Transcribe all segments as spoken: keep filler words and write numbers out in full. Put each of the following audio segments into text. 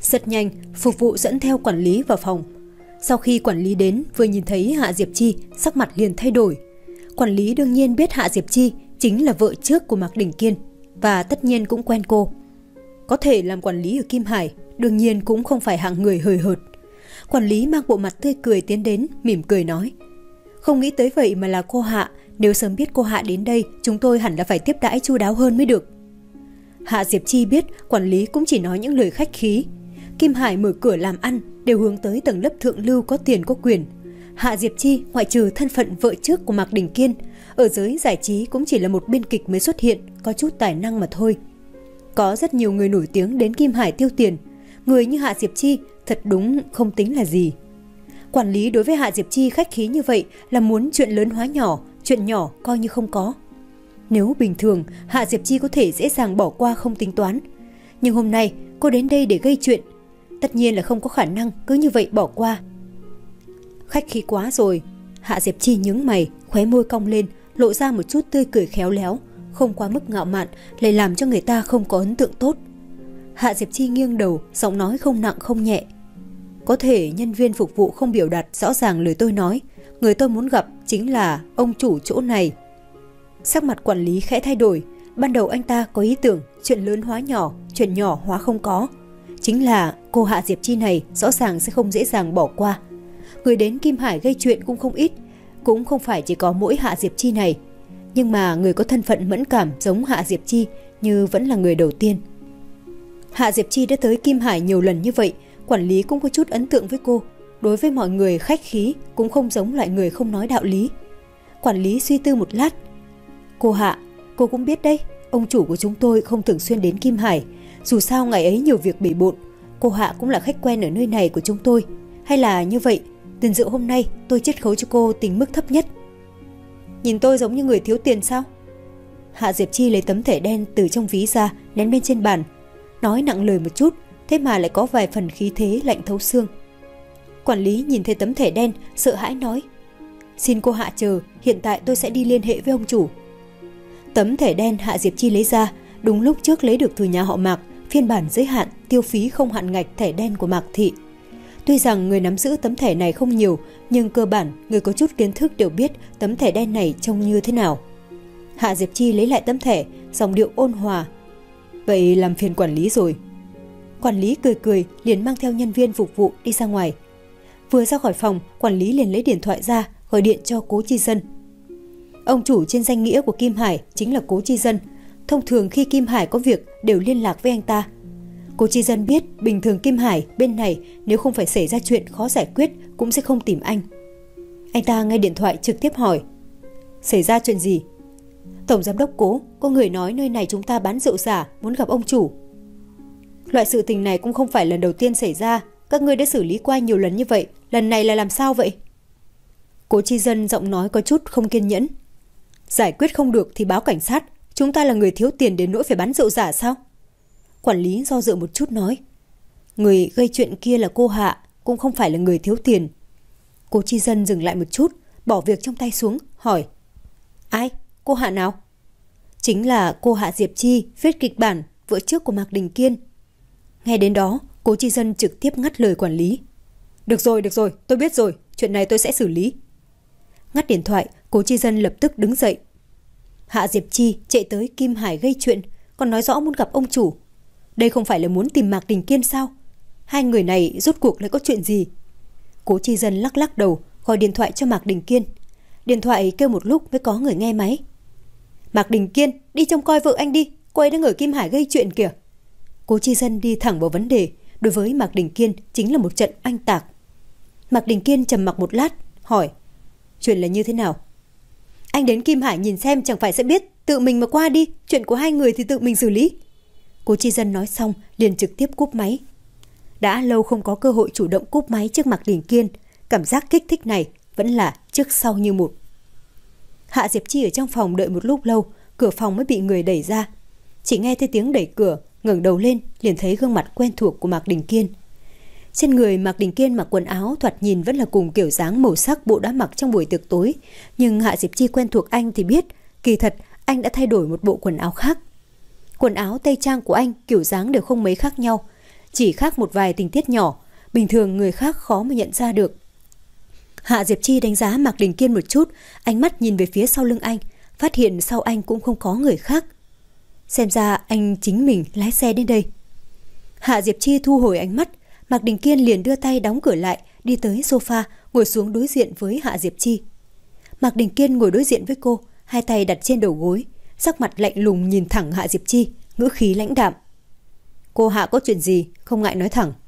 Rất nhanh, phục vụ dẫn theo quản lý vào phòng. Sau khi quản lý đến, vừa nhìn thấy Hạ Diệp Chi, sắc mặt liền thay đổi. Quản lý đương nhiên biết Hạ Diệp Chi chính là vợ trước của Mạc Đình Kiên, và tất nhiên cũng quen cô. Có thể làm quản lý ở Kim Hải, đương nhiên cũng không phải hạng người hời hợt. Quản lý mang bộ mặt tươi cười tiến đến, mỉm cười nói: "Không nghĩ tới vậy mà là cô Hạ, nếu sớm biết cô Hạ đến đây, chúng tôi hẳn là phải tiếp đãi chu đáo hơn mới được." Hạ Diệp Chi biết quản lý cũng chỉ nói những lời khách khí. Kim Hải mở cửa làm ăn đều hướng tới tầng lớp thượng lưu có tiền có quyền. Hạ Diệp Chi ngoại trừ thân phận vợ trước của Mạc Đình Kiên, ở giới giải trí cũng chỉ là một biên kịch mới xuất hiện, có chút tài năng mà thôi. Có rất nhiều người nổi tiếng đến Kim Hải tiêu tiền, người như Hạ Diệp Chi thật đúng không tính là gì. Quản lý đối với Hạ Diệp Chi khách khí như vậy là muốn chuyện lớn hóa nhỏ, chuyện nhỏ coi như không có. Nếu bình thường, Hạ Diệp Chi có thể dễ dàng bỏ qua không tính toán. Nhưng hôm nay, cô đến đây để gây chuyện. Tất nhiên là không có khả năng cứ như vậy bỏ qua. Khách khí quá rồi. Hạ Diệp Chi nhướng mày, khóe môi cong lên, lộ ra một chút tươi cười khéo léo, không quá mức ngạo mạn, lại làm cho người ta không có ấn tượng tốt. Hạ Diệp Chi nghiêng đầu, giọng nói không nặng không nhẹ: "Có thể nhân viên phục vụ không biểu đạt rõ ràng lời tôi nói, người tôi muốn gặp chính là ông chủ chỗ này." Sắc mặt quản lý khẽ thay đổi, ban đầu anh ta có ý tưởng chuyện lớn hóa nhỏ, chuyện nhỏ hóa không có. Chính là cô Hạ Diệp Chi này rõ ràng sẽ không dễ dàng bỏ qua. Người đến Kim Hải gây chuyện cũng không ít, cũng không phải chỉ có mỗi Hạ Diệp Chi này. Nhưng mà người có thân phận mẫn cảm giống Hạ Diệp Chi như vẫn là người đầu tiên. Hạ Diệp Chi đã tới Kim Hải nhiều lần như vậy, quản lý cũng có chút ấn tượng với cô. Đối với mọi người khách khí, cũng không giống loại người không nói đạo lý. Quản lý suy tư một lát: "Cô Hạ, cô cũng biết đấy, ông chủ của chúng tôi không thường xuyên đến Kim Hải. Dù sao ngày ấy nhiều việc bể bộn, cô Hạ cũng là khách quen ở nơi này của chúng tôi. Hay là như vậy, tiền rượu hôm nay tôi chiết khấu cho cô tính mức thấp nhất." "Nhìn tôi giống như người thiếu tiền sao?" Hạ Diệp Chi lấy tấm thẻ đen từ trong ví ra, ném bên trên bàn. Nói nặng lời một chút, thế mà lại có vài phần khí thế lạnh thấu xương. Quản lý nhìn thấy tấm thẻ đen, sợ hãi nói: "Xin cô Hạ chờ, hiện tại tôi sẽ đi liên hệ với ông chủ." Tấm thẻ đen Hạ Diệp Chi lấy ra, đúng lúc trước lấy được từ nhà họ Mạc, phiên bản giới hạn, tiêu phí không hạn ngạch thẻ đen của Mạc Thị. Tuy rằng người nắm giữ tấm thẻ này không nhiều, nhưng cơ bản người có chút kiến thức đều biết tấm thẻ đen này trông như thế nào. Hạ Diệp Chi lấy lại tấm thẻ, giọng điệu ôn hòa: "Vậy làm phiền quản lý rồi." Quản lý cười cười, liền mang theo nhân viên phục vụ đi ra ngoài. Vừa ra khỏi phòng, quản lý liền lấy điện thoại ra, gọi điện cho Cố Chi Dân. Ông chủ trên danh nghĩa của Kim Hải chính là Cố Chi Dân. Thông thường khi Kim Hải có việc đều liên lạc với anh ta. Cố Chi Dân biết bình thường Kim Hải bên này nếu không phải xảy ra chuyện khó giải quyết cũng sẽ không tìm anh. Anh ta nghe điện thoại trực tiếp hỏi: "Xảy ra chuyện gì?" "Tổng giám đốc Cố, có người nói nơi này chúng ta bán rượu giả, muốn gặp ông chủ." "Loại sự tình này cũng không phải lần đầu tiên xảy ra, các ngươi đã xử lý qua nhiều lần như vậy, lần này là làm sao vậy?" Cố Chi Dân giọng nói có chút không kiên nhẫn: "Giải quyết không được thì báo cảnh sát, chúng ta là người thiếu tiền đến nỗi phải bán rượu giả sao?" Quản lý do dự một chút nói: "Người gây chuyện kia là cô Hạ, cũng không phải là người thiếu tiền." Cố Chi Dân dừng lại một chút, bỏ việc trong tay xuống, hỏi: "Ai? Cô Hạ nào?" "Chính là cô Hạ Diệp Chi, viết kịch bản, vợ trước của Mạc Đình Kiên." Nghe đến đó, Cố Chi Dân trực tiếp ngắt lời quản lý: "Được rồi, được rồi, tôi biết rồi, chuyện này tôi sẽ xử lý." Ngắt điện thoại, Cố Chi Dân lập tức đứng dậy. Hạ Diệp Chi chạy tới Kim Hải gây chuyện, còn nói rõ muốn gặp ông chủ. Đây không phải là muốn tìm Mạc Đình Kiên sao? Hai người này rốt cuộc lại có chuyện gì? Cố Chi Dân lắc lắc đầu, gọi điện thoại cho Mạc Đình Kiên. Điện thoại kêu một lúc mới có người nghe máy. "Mạc Đình Kiên, đi trông coi vợ anh đi, cô ấy đang ở Kim Hải gây chuyện kìa." Cố Chi Dân đi thẳng vào vấn đề, đối với Mạc Đình Kiên chính là một trận anh tạc. Mạc Đình Kiên trầm mặc một lát, hỏi: "Chuyện là như thế nào?" "Anh đến Kim Hải nhìn xem chẳng phải sẽ biết, tự mình mà qua đi, chuyện của hai người thì tự mình xử lý." Cố Chi Dân nói xong liền trực tiếp cúp máy. Đã lâu không có cơ hội chủ động cúp máy trước Mạc Đình Kiên, cảm giác kích thích này vẫn là trước sau như một. Hạ Diệp Chi ở trong phòng đợi một lúc lâu, cửa phòng mới bị người đẩy ra. Chỉ nghe thấy tiếng đẩy cửa, ngẩng đầu lên liền thấy gương mặt quen thuộc của Mạc Đình Kiên. Trên người Mạc Đình Kiên mặc quần áo thoạt nhìn vẫn là cùng kiểu dáng màu sắc bộ đã mặc trong buổi tiệc tối, nhưng Hạ Diệp Chi quen thuộc anh thì biết, kỳ thật anh đã thay đổi một bộ quần áo khác. Quần áo tây trang của anh kiểu dáng đều không mấy khác nhau, chỉ khác một vài tình tiết nhỏ, bình thường người khác khó mà nhận ra được. Hạ Diệp Chi đánh giá Mạc Đình Kiên một chút, ánh mắt nhìn về phía sau lưng anh, phát hiện sau anh cũng không có người khác. Xem ra anh chính mình lái xe đến đây. Hạ Diệp Chi thu hồi ánh mắt, Mạc Đình Kiên liền đưa tay đóng cửa lại, đi tới sofa, ngồi xuống đối diện với Hạ Diệp Chi. Mạc Đình Kiên ngồi đối diện với cô, hai tay đặt trên đầu gối, sắc mặt lạnh lùng nhìn thẳng Hạ Diệp Chi, ngữ khí lãnh đạm. Cô Hạ có chuyện gì, không ngại nói thẳng.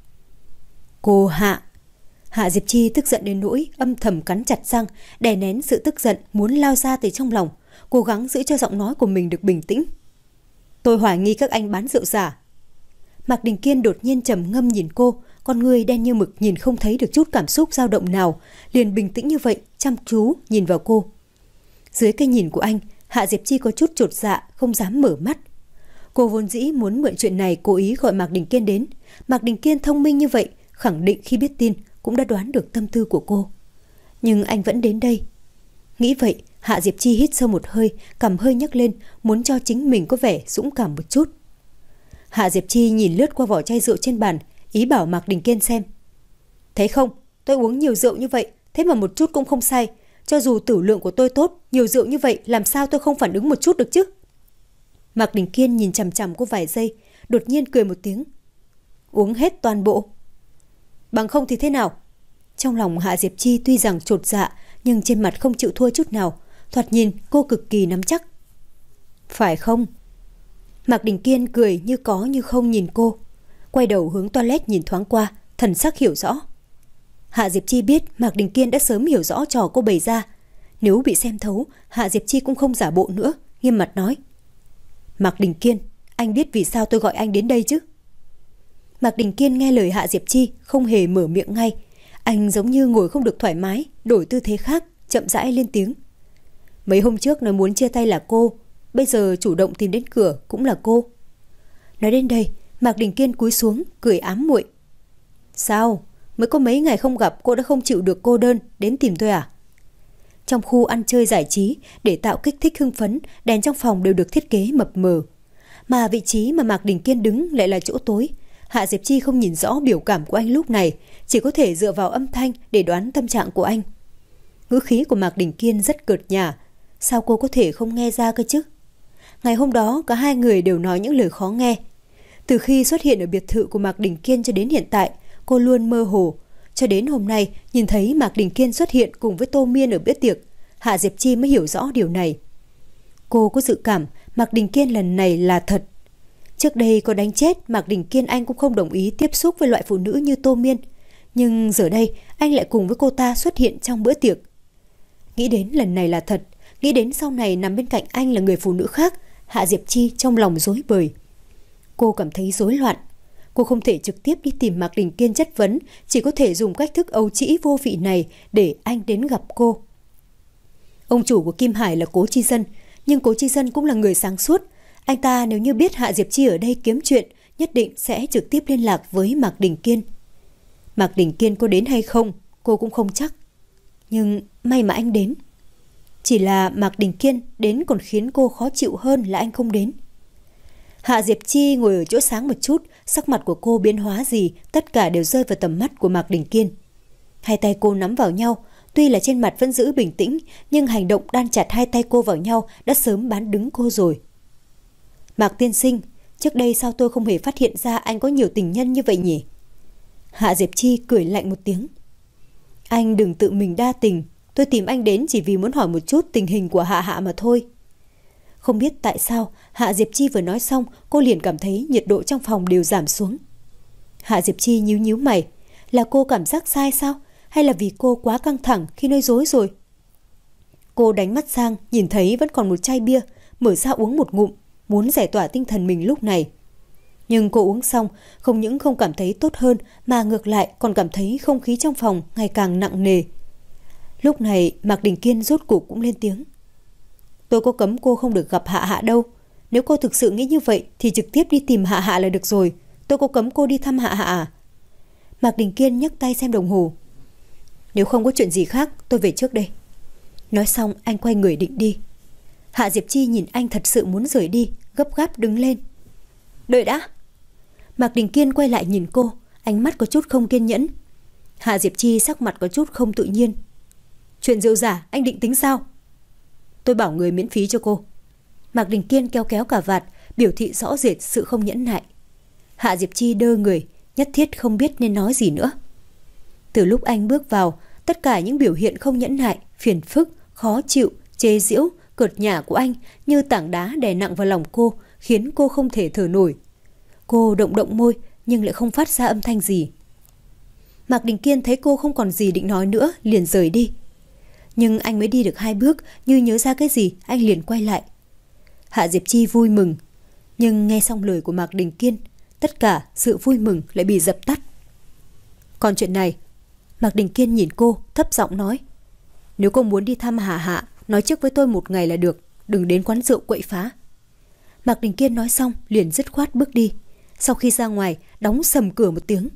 Cô Hạ. Hạ Diệp Chi tức giận đến nỗi âm thầm cắn chặt răng, đè nén sự tức giận muốn lao ra từ trong lòng, cố gắng giữ cho giọng nói của mình được bình tĩnh. Tôi hoài nghi các anh bán rượu giả. Mạc Đình Kiên đột nhiên trầm ngâm nhìn cô, con người đen như mực nhìn không thấy được chút cảm xúc dao động nào, liền bình tĩnh như vậy, chăm chú nhìn vào cô. Dưới cái nhìn của anh, Hạ Diệp Chi có chút chột dạ, không dám mở mắt. Cô vốn dĩ muốn mượn chuyện này cố ý gọi Mạc Đình Kiên đến. Mạc Đình Kiên thông minh như vậy, khẳng định khi biết tin cũng đã đoán được tâm tư của cô. Nhưng anh vẫn đến đây. Nghĩ vậy, Hạ Diệp Chi hít sâu một hơi, cằm hơi nhấc lên, muốn cho chính mình có vẻ dũng cảm một chút. Hạ Diệp Chi nhìn lướt qua vỏ chai rượu trên bàn, ý bảo Mạc Đình Kiên xem. Thấy không, tôi uống nhiều rượu như vậy, thế mà một chút cũng không say. Cho dù tử lượng của tôi tốt, nhiều rượu như vậy làm sao tôi không phản ứng một chút được chứ? Mạc Đình Kiên nhìn chằm chằm cô vài giây, đột nhiên cười một tiếng. Uống hết toàn bộ. Bằng không thì thế nào? Trong lòng Hạ Diệp Chi tuy rằng chột dạ, nhưng trên mặt không chịu thua chút nào, thoạt nhìn cô cực kỳ nắm chắc. Phải không? Mạc Đình Kiên cười như có như không nhìn cô, quay đầu hướng toilet nhìn thoáng qua, thần sắc hiểu rõ. Hạ Diệp Chi biết Mạc Đình Kiên đã sớm hiểu rõ trò cô bày ra. Nếu bị xem thấu, Hạ Diệp Chi cũng không giả bộ nữa, nghiêm mặt nói. Mạc Đình Kiên, anh biết vì sao tôi gọi anh đến đây chứ? Mạc Đình Kiên nghe lời Hạ Diệp Chi, không hề mở miệng ngay. Anh giống như ngồi không được thoải mái, đổi tư thế khác, chậm rãi lên tiếng. Mấy hôm trước nói muốn chia tay là cô, bây giờ chủ động tìm đến cửa cũng là cô. Nói đến đây, Mạc Đình Kiên cúi xuống, cười ám muội. Sao? Mới có mấy ngày không gặp cô đã không chịu được cô đơn, đến tìm tôi à? Trong khu ăn chơi giải trí, để tạo kích thích hưng phấn, đèn trong phòng đều được thiết kế mập mờ. Mà vị trí mà Mạc Đình Kiên đứng lại là chỗ tối. Hạ Diệp Chi không nhìn rõ biểu cảm của anh lúc này, chỉ có thể dựa vào âm thanh để đoán tâm trạng của anh. Ngữ khí của Mạc Đình Kiên rất cợt nhả, sao cô có thể không nghe ra cơ chứ? Ngày hôm đó cả hai người đều nói những lời khó nghe. Từ khi xuất hiện ở biệt thự của Mạc Đình Kiên cho đến hiện tại, cô luôn mơ hồ. Cho đến hôm nay, nhìn thấy Mạc Đình Kiên xuất hiện cùng với Tô Miên ở bữa tiệc, Hạ Diệp Chi mới hiểu rõ điều này. Cô có dự cảm Mạc Đình Kiên lần này là thật. Trước đây có đánh chết Mạc Đình Kiên anh cũng không đồng ý tiếp xúc với loại phụ nữ như Tô Miên. Nhưng giờ đây anh lại cùng với cô ta xuất hiện trong bữa tiệc. Nghĩ đến lần này là thật, nghĩ đến sau này nằm bên cạnh anh là người phụ nữ khác, Hạ Diệp Chi trong lòng rối bời. Cô cảm thấy rối loạn. Cô không thể trực tiếp đi tìm Mạc Đình Kiên chất vấn, chỉ có thể dùng cách thức ấu trĩ vô vị này để anh đến gặp cô. Ông chủ của Kim Hải là Cố Chi Dân, nhưng Cố Chi Dân cũng là người sáng suốt. Anh ta nếu như biết Hạ Diệp Chi ở đây kiếm chuyện, nhất định sẽ trực tiếp liên lạc với Mạc Đình Kiên. Mạc Đình Kiên có đến hay không, cô cũng không chắc. Nhưng may mà anh đến. Chỉ là Mạc Đình Kiên đến còn khiến cô khó chịu hơn là anh không đến. Hạ Diệp Chi ngồi ở chỗ sáng một chút, sắc mặt của cô biến hóa gì, tất cả đều rơi vào tầm mắt của Mạc Đình Kiên. Hai tay cô nắm vào nhau, tuy là trên mặt vẫn giữ bình tĩnh, nhưng hành động đan chặt hai tay cô vào nhau đã sớm bán đứng cô rồi. Mạc tiên sinh, trước đây sao tôi không hề phát hiện ra anh có nhiều tình nhân như vậy nhỉ? Hạ Diệp Chi cười lạnh một tiếng. Anh đừng tự mình đa tình, tôi tìm anh đến chỉ vì muốn hỏi một chút tình hình của Hạ Hạ mà thôi. Không biết tại sao, Hạ Diệp Chi vừa nói xong, cô liền cảm thấy nhiệt độ trong phòng đều giảm xuống. Hạ Diệp Chi nhíu nhíu mày, là cô cảm giác sai sao? Hay là vì cô quá căng thẳng khi nói dối rồi? Cô đánh mắt sang, nhìn thấy vẫn còn một chai bia, mở ra uống một ngụm, muốn giải tỏa tinh thần mình lúc này. Nhưng cô uống xong, không những không cảm thấy tốt hơn, mà ngược lại còn cảm thấy không khí trong phòng ngày càng nặng nề. Lúc này, Mạc Đình Kiên rốt cuộc cũng lên tiếng. Tôi có cấm cô không được gặp Hạ Hạ đâu. Nếu cô thực sự nghĩ như vậy thì trực tiếp đi tìm Hạ Hạ là được rồi. Tôi có cấm cô đi thăm Hạ Hạ à? Mạc Đình Kiên nhấc tay xem đồng hồ. Nếu không có chuyện gì khác, tôi về trước đây. Nói xong anh quay người định đi. Hạ Diệp Chi nhìn anh thật sự muốn rời đi, gấp gáp đứng lên. Đợi đã. Mạc Đình Kiên quay lại nhìn cô, ánh mắt có chút không kiên nhẫn. Hạ Diệp Chi sắc mặt có chút không tự nhiên. Chuyện rượu giả anh định tính sao? Tôi bảo người miễn phí cho cô. Mạc Đình Kiên kéo kéo cà vạt, biểu thị rõ rệt sự không nhẫn nại. Hạ Diệp Chi đơ người, nhất thiết không biết nên nói gì nữa. Từ lúc anh bước vào, tất cả những biểu hiện không nhẫn nại, phiền phức, khó chịu, chế giễu, cợt nhả của anh như tảng đá đè nặng vào lòng cô, khiến cô không thể thở nổi. Cô động động môi nhưng lại không phát ra âm thanh gì. Mạc Đình Kiên thấy cô không còn gì định nói nữa, liền rời đi. Nhưng anh mới đi được hai bước, như nhớ ra cái gì, anh liền quay lại. Hạ Diệp Chi vui mừng, nhưng nghe xong lời của Mạc Đình Kiên, tất cả sự vui mừng lại bị dập tắt. Còn chuyện này, Mạc Đình Kiên nhìn cô, thấp giọng nói. Nếu cô muốn đi thăm Hà Hạ, nói trước với tôi một ngày là được, đừng đến quán rượu quậy phá. Mạc Đình Kiên nói xong, liền dứt khoát bước đi. Sau khi ra ngoài, đóng sầm cửa một tiếng.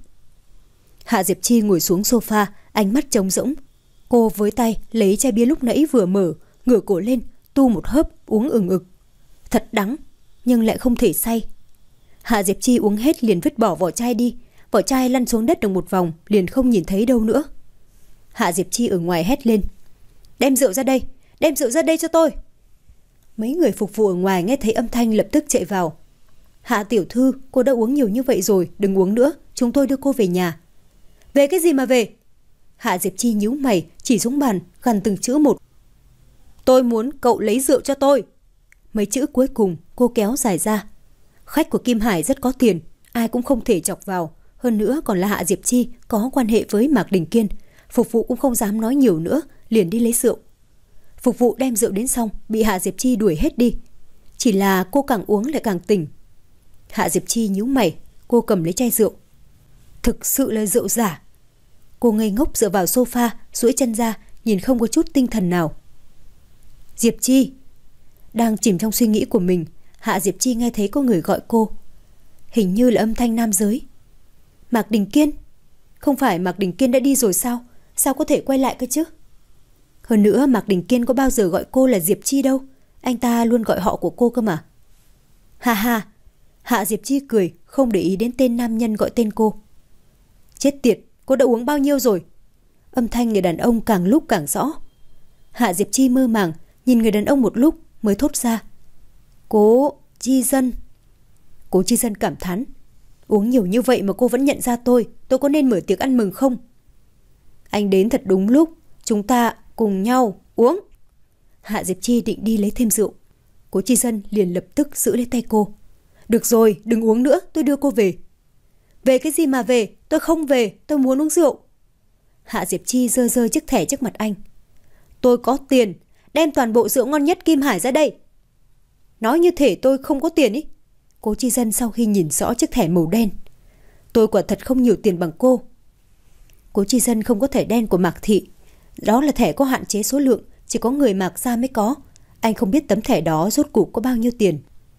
Hạ Diệp Chi ngồi xuống sofa, ánh mắt trống rỗng. Cô với tay lấy chai bia lúc nãy vừa mở, ngửa cổ lên, tu một hớp, uống ừng ực. Thật đắng, nhưng lại không thể say. Hạ Diệp Chi uống hết liền vứt bỏ vỏ chai đi. Vỏ chai lăn xuống đất được một vòng, liền không nhìn thấy đâu nữa. Hạ Diệp Chi ở ngoài hét lên. Đem rượu ra đây, đem rượu ra đây cho tôi. Mấy người phục vụ ở ngoài nghe thấy âm thanh lập tức chạy vào. Hạ tiểu thư, cô đã uống nhiều như vậy rồi, đừng uống nữa, chúng tôi đưa cô về nhà. Về cái gì mà về? Hạ Diệp Chi nhíu mày, chỉ xuống bàn, gằn từng chữ một. Tôi muốn cậu lấy rượu cho tôi. Mấy chữ cuối cùng cô kéo dài ra. Khách của Kim Hải rất có tiền, ai cũng không thể chọc vào. Hơn nữa còn là Hạ Diệp Chi có quan hệ với Mạc Đình Kiên. Phục vụ cũng không dám nói nhiều nữa, liền đi lấy rượu. Phục vụ đem rượu đến xong, bị Hạ Diệp Chi đuổi hết đi. Chỉ là cô càng uống lại càng tỉnh. Hạ Diệp Chi nhíu mày, cô cầm lấy chai rượu. Thực sự là rượu giả. Cô ngây ngốc dựa vào sofa, duỗi chân ra, nhìn không có chút tinh thần nào. Diệp Chi. Đang chìm trong suy nghĩ của mình, Hạ Diệp Chi nghe thấy có người gọi cô. Hình như là âm thanh nam giới. Mạc Đình Kiên. Không phải Mạc Đình Kiên đã đi rồi sao? Sao có thể quay lại cơ chứ? Hơn nữa Mạc Đình Kiên có bao giờ gọi cô là Diệp Chi đâu. Anh ta luôn gọi họ của cô cơ mà. Ha ha. Hạ Diệp Chi cười, không để ý đến tên nam nhân gọi tên cô. Chết tiệt, cô đã uống bao nhiêu rồi? Âm thanh người đàn ông càng lúc càng rõ. Hạ Diệp Chi mơ màng, nhìn người đàn ông một lúc mới thốt ra. Cố Chi Dân. Cố Chi Dân cảm thán. Uống nhiều như vậy mà cô vẫn nhận ra tôi, tôi có nên mở tiệc ăn mừng không? Anh đến thật đúng lúc, chúng ta cùng nhau uống. Hạ Diệp Chi định đi lấy thêm rượu. Cố Chi Dân liền lập tức giữ lấy tay cô. Được rồi, đừng uống nữa, tôi đưa cô về. Về cái gì mà về, tôi không về, tôi muốn uống rượu. Hạ Diệp Chi giơ giơ chiếc thẻ trước mặt anh. Tôi có tiền, đem toàn bộ rượu ngon nhất Kim Hải ra đây. Nói như thể tôi không có tiền ý. Cố Chi Dân sau khi nhìn rõ chiếc thẻ màu đen. Tôi quả thật không nhiều tiền bằng cô. Cố Chi Dân không có thẻ đen của Mạc Thị. Đó là thẻ có hạn chế số lượng, chỉ có người Mạc gia mới có. Anh không biết tấm thẻ đó rốt cuộc có bao nhiêu tiền.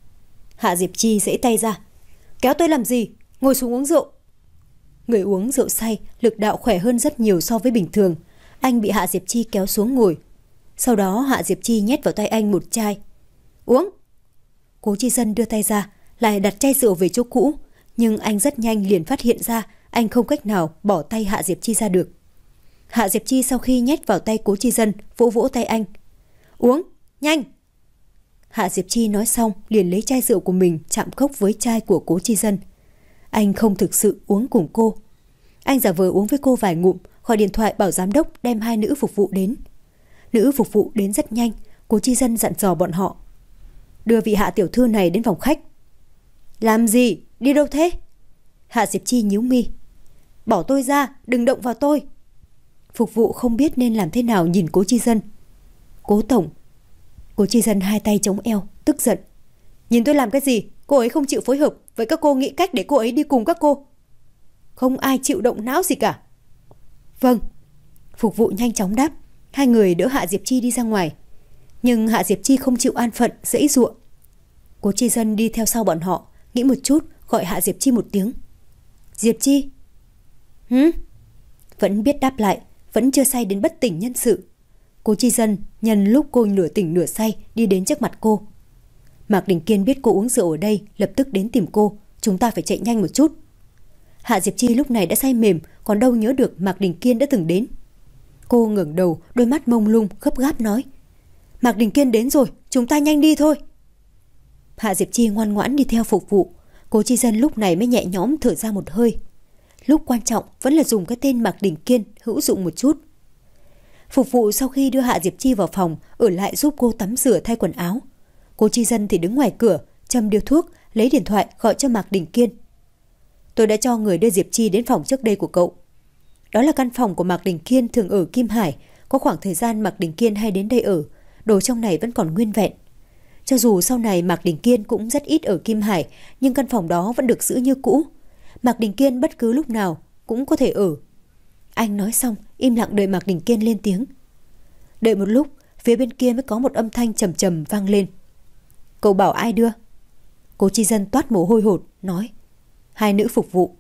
Hạ Diệp Chi giãy tay ra. Kéo tôi làm gì? Ngồi xuống uống rượu. Người uống rượu say, lực đạo khỏe hơn rất nhiều so với bình thường. Anh bị Hạ Diệp Chi kéo xuống ngồi. Sau đó Hạ Diệp Chi nhét vào tay anh một chai. Uống. Cố Chi Dân đưa tay ra, lại đặt chai rượu về chỗ cũ. Nhưng anh rất nhanh liền phát hiện ra anh không cách nào bỏ tay Hạ Diệp Chi ra được. Hạ Diệp Chi sau khi nhét vào tay Cố Chi Dân, vỗ vỗ tay anh. Uống, nhanh. Hạ Diệp Chi nói xong liền lấy chai rượu của mình chạm cốc với chai của Cố Chi Dân. Anh không thực sự uống cùng cô. Anh giả vờ uống với cô vài ngụm, gọi điện thoại bảo giám đốc đem hai nữ phục vụ đến. Nữ phục vụ đến rất nhanh, Cố Chi Dân dặn dò bọn họ. Đưa vị Hạ tiểu thư này đến phòng khách. Làm gì? Đi đâu thế? Hạ Diệp Chi nhíu mi. Bỏ tôi ra, đừng động vào tôi. Phục vụ không biết nên làm thế nào nhìn Cố Chi Dân. Cố tổng. Cố Chi Dân hai tay chống eo, tức giận. Nhìn tôi làm cái gì? Cô ấy không chịu phối hợp, vậy các cô nghĩ cách để cô ấy đi cùng các cô. Không ai chịu động não gì cả. Vâng. Phục vụ nhanh chóng đáp. Hai người đỡ Hạ Diệp Chi đi ra ngoài. Nhưng Hạ Diệp Chi không chịu an phận, giãy giụa. Cố Chi Dân đi theo sau bọn họ, nghĩ một chút, gọi Hạ Diệp Chi một tiếng. Diệp Chi. Hứ? Vẫn biết đáp lại, vẫn chưa say đến bất tỉnh nhân sự. Cố Chi Dân nhân lúc cô nửa tỉnh nửa say đi đến trước mặt cô. Mạc Đình Kiên biết cô uống rượu ở đây, lập tức đến tìm cô, chúng ta phải chạy nhanh một chút. Hạ Diệp Chi lúc này đã say mềm, còn đâu nhớ được Mạc Đình Kiên đã từng đến. Cô ngẩng đầu, đôi mắt mông lung, gấp gáp nói: Mạc Đình Kiên đến rồi, chúng ta nhanh đi thôi. Hạ Diệp Chi ngoan ngoãn đi theo phục vụ. Cố Chi Dân lúc này mới nhẹ nhõm thở ra một hơi. Lúc quan trọng vẫn là dùng cái tên Mạc Đình Kiên hữu dụng một chút. Phục vụ sau khi đưa Hạ Diệp Chi vào phòng, ở lại giúp cô tắm rửa thay quần áo. Cố Chi Dân thì đứng ngoài cửa, châm điếu thuốc, lấy điện thoại gọi cho Mạc Đình Kiên. Tôi đã cho người đưa Diệp Chi đến phòng trước đây của cậu. Đó là căn phòng của Mạc Đình Kiên thường ở Kim Hải. Có khoảng thời gian Mạc Đình Kiên hay đến đây ở, đồ trong này vẫn còn nguyên vẹn. Cho dù sau này Mạc Đình Kiên cũng rất ít ở Kim Hải, nhưng căn phòng đó vẫn được giữ như cũ. Mạc Đình Kiên bất cứ lúc nào cũng có thể ở. Anh nói xong, im lặng đợi Mạc Đình Kiên lên tiếng. Đợi một lúc, phía bên kia mới có một âm thanh trầm trầm vang lên. Cậu bảo ai đưa? Cố Chi Dân toát mồ hôi hột, nói: Hai nữ phục vụ.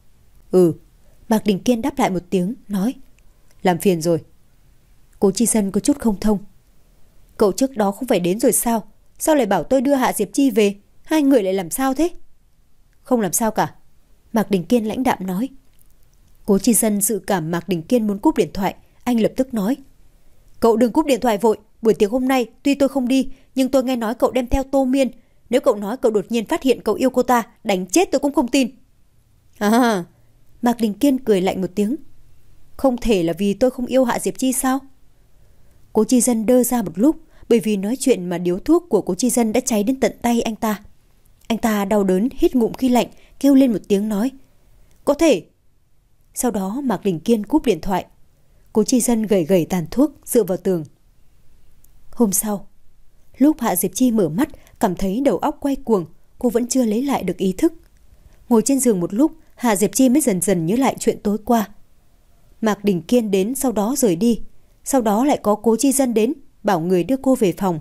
Ừ. Mạc Đình Kiên đáp lại một tiếng, nói: Làm phiền rồi. Cố Chi Dân có chút không thông. Cậu trước đó không phải đến rồi sao? Sao lại bảo tôi đưa Hạ Diệp Chi về? Hai người lại làm sao thế? Không làm sao cả, Mạc Đình Kiên lãnh đạm nói. Cố Chi Dân dự cảm Mạc Đình Kiên muốn cúp điện thoại. Anh lập tức nói: Cậu đừng cúp điện thoại vội. Buổi tiệc hôm nay tuy tôi không đi, nhưng tôi nghe nói cậu đem theo Tô Miên. Nếu cậu nói cậu đột nhiên phát hiện cậu yêu cô ta, đánh chết tôi cũng không tin. À, Mạc Đình Kiên cười lạnh một tiếng. Không thể là vì tôi không yêu Hạ Diệp Chi sao? Cố Chi Dân đơ ra một lúc, bởi vì nói chuyện mà điếu thuốc của Cố Chi Dân đã cháy đến tận tay anh ta. Anh ta đau đớn hít ngụm khí lạnh, kêu lên một tiếng nói: Có thể. Sau đó Mạc Đình Kiên cúp điện thoại. Cố Chi Dân gầy gầy tàn thuốc, dựa vào tường. Hôm sau, lúc Hạ Diệp Chi mở mắt, cảm thấy đầu óc quay cuồng, cô vẫn chưa lấy lại được ý thức. Ngồi trên giường một lúc, Hạ Diệp Chi mới dần dần nhớ lại chuyện tối qua. Mạc Đình Kiên đến, sau đó rời đi. Sau đó lại có Cố Chi Dân đến, bảo người đưa cô về phòng.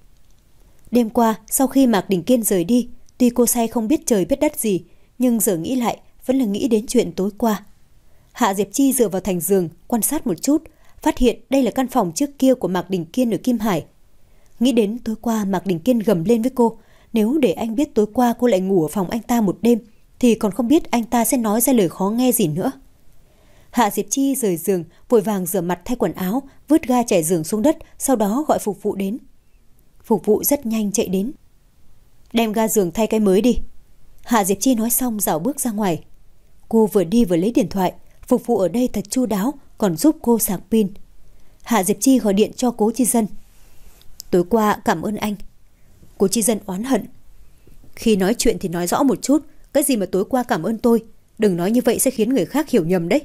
Đêm qua, sau khi Mạc Đình Kiên rời đi, tuy cô say không biết trời biết đất gì, nhưng giờ nghĩ lại vẫn là nghĩ đến chuyện tối qua. Hạ Diệp Chi dựa vào thành giường, quan sát một chút, phát hiện đây là căn phòng trước kia của Mạc Đình Kiên ở Kim Hải. Nghĩ đến tối qua Mạc Đình Kiên gầm lên với cô, nếu để anh biết tối qua cô lại ngủ ở phòng anh ta một đêm, thì còn không biết anh ta sẽ nói ra lời khó nghe gì nữa. Hạ Diệp Chi rời giường, vội vàng rửa mặt thay quần áo, vứt ga trải giường xuống đất, sau đó gọi phục vụ đến. Phục vụ rất nhanh chạy đến. Đem ga giường thay cái mới đi. Hạ Diệp Chi nói xong dạo bước ra ngoài. Cô vừa đi vừa lấy điện thoại, phục vụ ở đây thật chu đáo, còn giúp cô sạc pin. Hạ Diệp Chi gọi điện cho Cố Chi Dân. Tối qua cảm ơn anh. Cố Chi Dân oán hận. Khi nói chuyện thì nói rõ một chút, cái gì mà tối qua cảm ơn tôi, đừng nói như vậy sẽ khiến người khác hiểu nhầm đấy.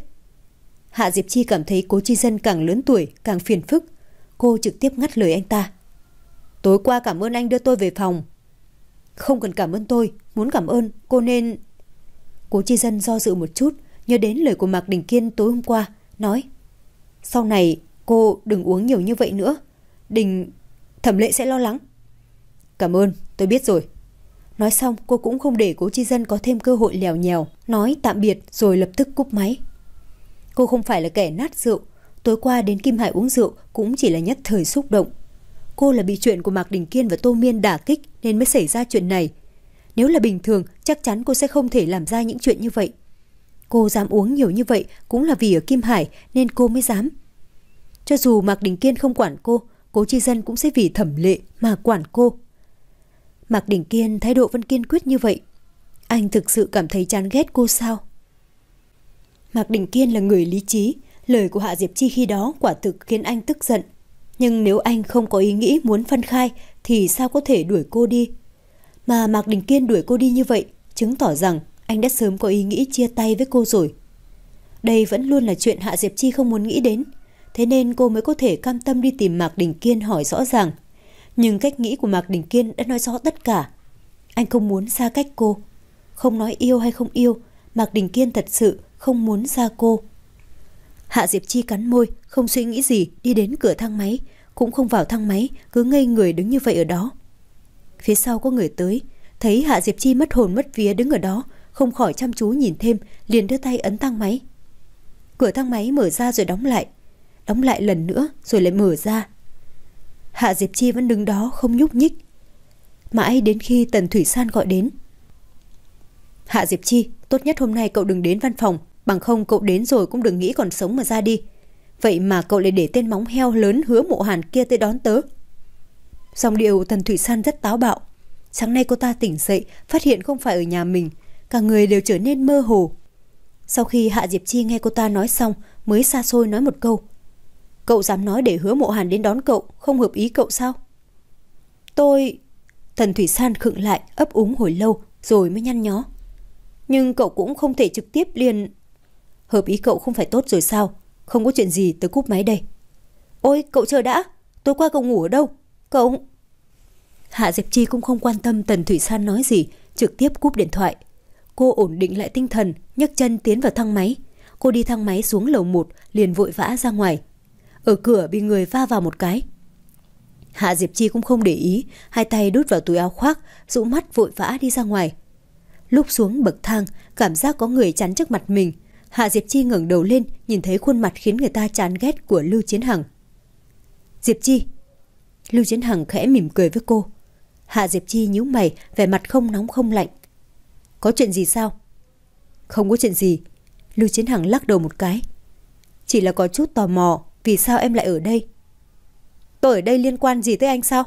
Hạ Diệp Chi cảm thấy Cố Chi Dân càng lớn tuổi càng phiền phức. Cô trực tiếp ngắt lời anh ta. Tối qua cảm ơn anh đưa tôi về phòng. Không cần cảm ơn tôi, muốn cảm ơn cô nên... Cố Chi Dân do dự một chút, nhớ đến lời của Mạc Đình Kiên tối hôm qua, nói: Sau này cô đừng uống nhiều như vậy nữa, Đình... Thẩm Lệ sẽ lo lắng. Cảm ơn, tôi biết rồi. Nói xong cô cũng không để Cố Chi Dân có thêm cơ hội lèo nhèo, nói tạm biệt rồi lập tức cúp máy. Cô không phải là kẻ nát rượu, tối qua đến Kim Hải uống rượu cũng chỉ là nhất thời xúc động. Cô là bị chuyện của Mạc Đình Kiên và Tô Miên đả kích nên mới xảy ra chuyện này. Nếu là bình thường chắc chắn cô sẽ không thể làm ra những chuyện như vậy. Cô dám uống nhiều như vậy cũng là vì ở Kim Hải nên cô mới dám. Cho dù Mạc Đình Kiên không quản cô, Cố Chi Dân cũng sẽ vì Thẩm Lệ mà quản cô. Mạc Đình Kiên thái độ vẫn kiên quyết như vậy. Anh thực sự cảm thấy chán ghét cô sao? Mạc Đình Kiên là người lý trí, lời của Hạ Diệp Chi khi đó quả thực khiến anh tức giận. Nhưng nếu anh không có ý nghĩ muốn phân khai thì sao có thể đuổi cô đi? Mà Mạc Đình Kiên đuổi cô đi như vậy chứng tỏ rằng anh đã sớm có ý nghĩ chia tay với cô rồi. Đây vẫn luôn là chuyện Hạ Diệp Chi không muốn nghĩ đến, thế nên cô mới có thể cam tâm đi tìm Mạc Đình Kiên hỏi rõ ràng. Nhưng cách nghĩ của Mạc Đình Kiên đã nói rõ tất cả. Anh không muốn xa cách cô. Không nói yêu hay không yêu, Mạc Đình Kiên thật sự không muốn xa cô. Hạ Diệp Chi cắn môi, không suy nghĩ gì, đi đến cửa thang máy, cũng không vào thang máy, cứ ngây người đứng như vậy ở đó. Phía sau có người tới, thấy Hạ Diệp Chi mất hồn mất vía đứng ở đó, không khỏi chăm chú nhìn thêm, liền đưa tay ấn thang máy. Cửa thang máy mở ra rồi đóng lại, đóng lại lần nữa rồi lại mở ra. Hạ Diệp Chi vẫn đứng đó không nhúc nhích, mãi đến khi Tần Thủy San gọi đến. Hạ Diệp Chi, tốt nhất hôm nay cậu đừng đến văn phòng, bằng không cậu đến rồi cũng đừng nghĩ còn sống mà ra đi. Vậy mà cậu lại để tên móng heo lớn Hứa Mộ Hàn kia tới đón tớ. Giọng điệu Tần Thủy San rất táo bạo. Sáng nay cô ta tỉnh dậy, phát hiện không phải ở nhà mình, cả người đều trở nên mơ hồ. Sau khi Hạ Diệp Chi nghe cô ta nói xong, mới xa xôi nói một câu. Cậu dám nói để Hứa Mộ Hàn đến đón cậu, không hợp ý cậu sao? Tôi... Tần Thủy San khựng lại, ấp úng hồi lâu, rồi mới nhăn nhó. Nhưng cậu cũng không thể trực tiếp liền... Hợp ý cậu không phải tốt rồi sao? Không có chuyện gì, tớ cúp máy đây. Ôi, cậu chờ đã, tối qua cậu ngủ ở đâu? Cậu... Hạ Diệp Chi cũng không quan tâm Tần Thủy San nói gì, trực tiếp cúp điện thoại. Cô ổn định lại tinh thần, nhấc chân tiến vào thang máy. Cô đi thang máy xuống lầu một, liền vội vã ra ngoài. Ở cửa bị người va vào một cái. Hạ Diệp Chi cũng không để ý, hai tay đút vào túi áo khoác, dụ mắt vội vã đi ra ngoài. Lúc xuống bậc thang, cảm giác có người chắn trước mặt mình. Hạ Diệp Chi ngẩng đầu lên, nhìn thấy khuôn mặt khiến người ta chán ghét của Lưu Chiến Hằng. Diệp Chi. Lưu Chiến Hằng khẽ mỉm cười với cô. Hạ Diệp Chi nhíu mày, vẻ mặt không nóng không lạnh. Có chuyện gì sao? Không có chuyện gì. Lưu Chiến Hằng lắc đầu một cái. Chỉ là có chút tò mò, vì sao em lại ở đây? Tôi ở đây liên quan gì tới anh sao?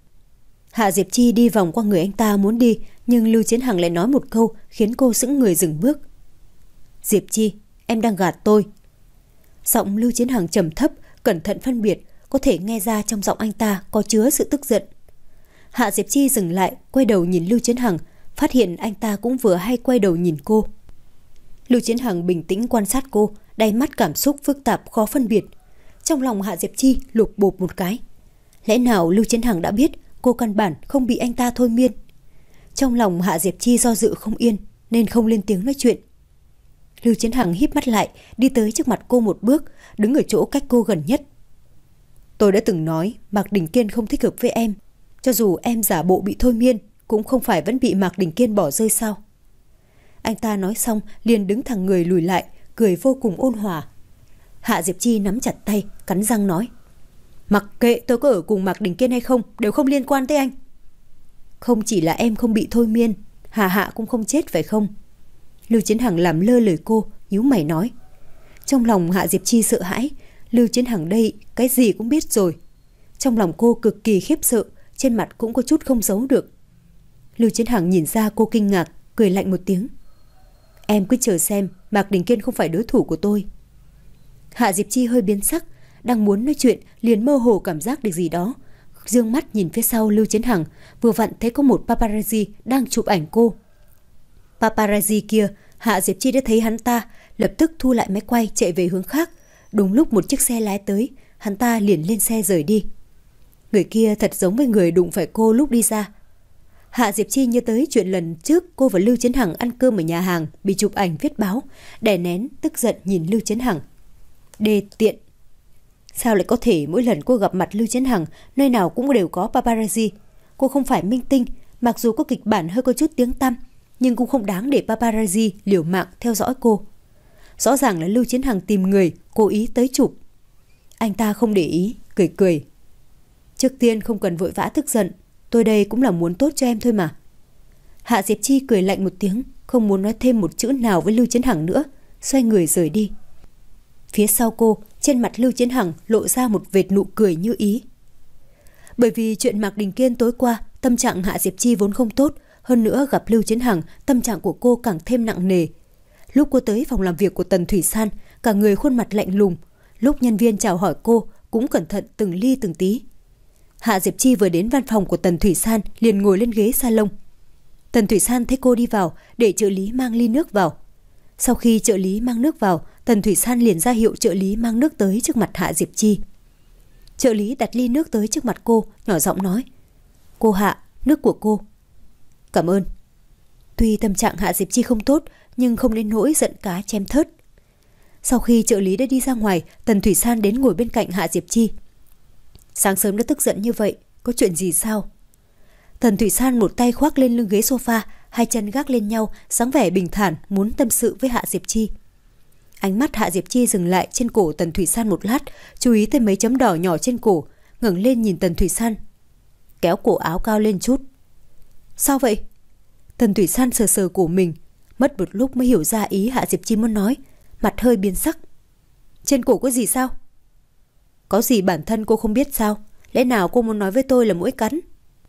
Hạ Diệp Chi đi vòng qua người anh ta muốn đi, nhưng Lưu Chiến Hằng lại nói một câu khiến cô sững người dừng bước. Diệp Chi, em đang gạt tôi. Giọng Lưu Chiến Hằng trầm thấp, cẩn thận phân biệt, có thể nghe ra trong giọng anh ta có chứa sự tức giận. Hạ Diệp Chi dừng lại, quay đầu nhìn Lưu Chiến Hằng, phát hiện anh ta cũng vừa hay quay đầu nhìn cô. Lưu Chiến Hằng bình tĩnh quan sát cô, đáy mắt cảm xúc phức tạp khó phân biệt. Trong lòng Hạ Diệp Chi lục bộp một cái. Lẽ nào Lưu Chiến Hằng đã biết cô căn bản không bị anh ta thôi miên? Trong lòng Hạ Diệp Chi do dự không yên, nên không lên tiếng nói chuyện. Lưu Chiến Hằng híp mắt lại, đi tới trước mặt cô một bước, đứng ở chỗ cách cô gần nhất. Tôi đã từng nói Mạc Đình Kiên không thích hợp với em. Cho dù em giả bộ bị thôi miên, cũng không phải vẫn bị Mạc Đình Kiên bỏ rơi sao? Anh ta nói xong liền đứng thẳng người lùi lại, cười vô cùng ôn hòa. Hạ Diệp Chi nắm chặt tay, cắn răng nói. Mặc kệ tôi có ở cùng Mạc Đình Kiên hay không, đều không liên quan tới anh. Không chỉ là em không bị thôi miên, Hà Hạ cũng không chết phải không? Lưu Chiến Hằng làm lơ lời cô, nhíu mày nói. Trong lòng Hạ Diệp Chi sợ hãi, Lưu Chiến Hằng đây cái gì cũng biết rồi. Trong lòng cô cực kỳ khiếp sợ, trên mặt cũng có chút không giấu được. Lưu Chiến Hằng nhìn ra cô kinh ngạc, cười lạnh một tiếng. Em cứ chờ xem, Mạc Đình Kiên không phải đối thủ của tôi. Hạ Diệp Chi hơi biến sắc, đang muốn nói chuyện liền mơ hồ cảm giác được gì đó. Dương mắt nhìn phía sau Lưu Chiến Hằng, vừa vặn thấy có một paparazzi đang chụp ảnh cô. Paparazzi kia, Hạ Diệp Chi đã thấy hắn ta, lập tức thu lại máy quay chạy về hướng khác. Đúng lúc một chiếc xe lái tới, hắn ta liền lên xe rời đi. Người kia thật giống với người đụng phải cô lúc đi ra. Hạ Diệp Chi nhớ tới chuyện lần trước cô và Lưu Chiến Hằng ăn cơm ở nhà hàng, bị chụp ảnh viết báo, đè nén tức giận nhìn Lưu Chiến Hằng. Đê tiện. Sao lại có thể mỗi lần cô gặp mặt Lưu Chiến Hằng, nơi nào cũng đều có paparazzi? Cô không phải minh tinh, mặc dù có kịch bản hơi có chút tiếng tăm, nhưng cũng không đáng để paparazzi liều mạng theo dõi cô. Rõ ràng là Lưu Chiến Hằng tìm người, cố ý tới chụp. Anh ta không để ý, cười cười. Trước tiên không cần vội vã tức giận, tôi đây cũng là muốn tốt cho em thôi mà. Hạ Diệp Chi cười lạnh một tiếng, không muốn nói thêm một chữ nào với Lưu Chiến Hằng nữa, xoay người rời đi. Phía sau cô, trên mặt Lưu Chiến Hằng lộ ra một vệt nụ cười như ý. Bởi vì chuyện Mạc Đình Kiên tối qua, tâm trạng Hạ Diệp Chi vốn không tốt, hơn nữa gặp Lưu Chiến Hằng, tâm trạng của cô càng thêm nặng nề. Lúc cô tới phòng làm việc của Tần Thủy San, cả người khuôn mặt lạnh lùng. Lúc nhân viên chào hỏi cô, cũng cẩn thận từng ly từng tí. Hạ Diệp Chi vừa đến văn phòng của Tần Thủy San, liền ngồi lên ghế salon. Tần Thủy San thấy cô đi vào, để trợ lý mang ly nước vào. Sau khi trợ lý mang nước vào, Tần Thủy San liền ra hiệu trợ lý mang nước tới trước mặt Hạ Diệp Chi. Trợ lý đặt ly nước tới trước mặt cô, nhỏ giọng nói. Cô Hạ, nước của cô. Cảm ơn. Tuy tâm trạng Hạ Diệp Chi không tốt, nhưng không đến nỗi giận cá chém thớt. Sau khi trợ lý đã đi ra ngoài, Tần Thủy San đến ngồi bên cạnh Hạ Diệp Chi. Sáng sớm đã tức giận như vậy, có chuyện gì sao? Tần Thủy San một tay khoác lên lưng ghế sofa, hai chân gác lên nhau, dáng vẻ bình thản muốn tâm sự với Hạ Diệp Chi. Ánh mắt Hạ Diệp Chi dừng lại trên cổ Tần Thủy San một lát, chú ý tới mấy chấm đỏ nhỏ trên cổ, ngẩng lên nhìn Tần Thủy San. Kéo cổ áo cao lên chút. Sao vậy? Tần Thủy San sờ sờ cổ mình, Mất một lúc mới hiểu ra ý Hạ Diệp Chi muốn nói, mặt hơi biến sắc. Trên cổ có gì sao? Có gì bản thân cô không biết sao? Lẽ nào cô muốn nói với tôi là muỗi cắn?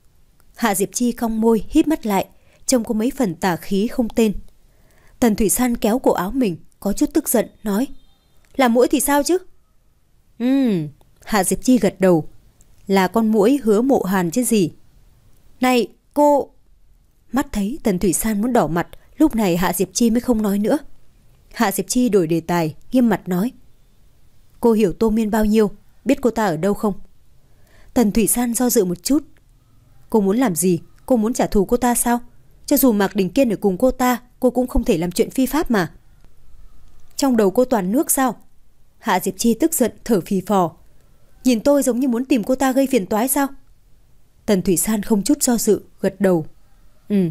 Hạ Diệp Chi cong môi, híp mắt lại, trông có mấy phần tà khí không tên. Tần Thủy San kéo cổ áo mình, có chút tức giận, nói. Là muỗi thì sao chứ? Ừm, Hạ Diệp Chi gật đầu. Là con muỗi Hứa Mộ Hàn chứ gì. Này, cô... Mắt thấy Tần Thủy San muốn đỏ mặt, lúc này Hạ Diệp Chi mới không nói nữa. Hạ Diệp Chi đổi đề tài, nghiêm mặt nói. Cô hiểu Tô Miên bao nhiêu, biết cô ta ở đâu không? Tần Thủy San do dự một chút. Cô muốn làm gì? Cô muốn trả thù cô ta sao? Cho dù Mạc Đình Kiên ở cùng cô ta, cô cũng không thể làm chuyện phi pháp mà. Trong đầu cô toàn nước sao? Hạ Diệp Chi tức giận thở phì phò. Nhìn tôi giống như muốn tìm cô ta gây phiền toái sao? Tần Thủy San không chút do dự, gật đầu. Ừ.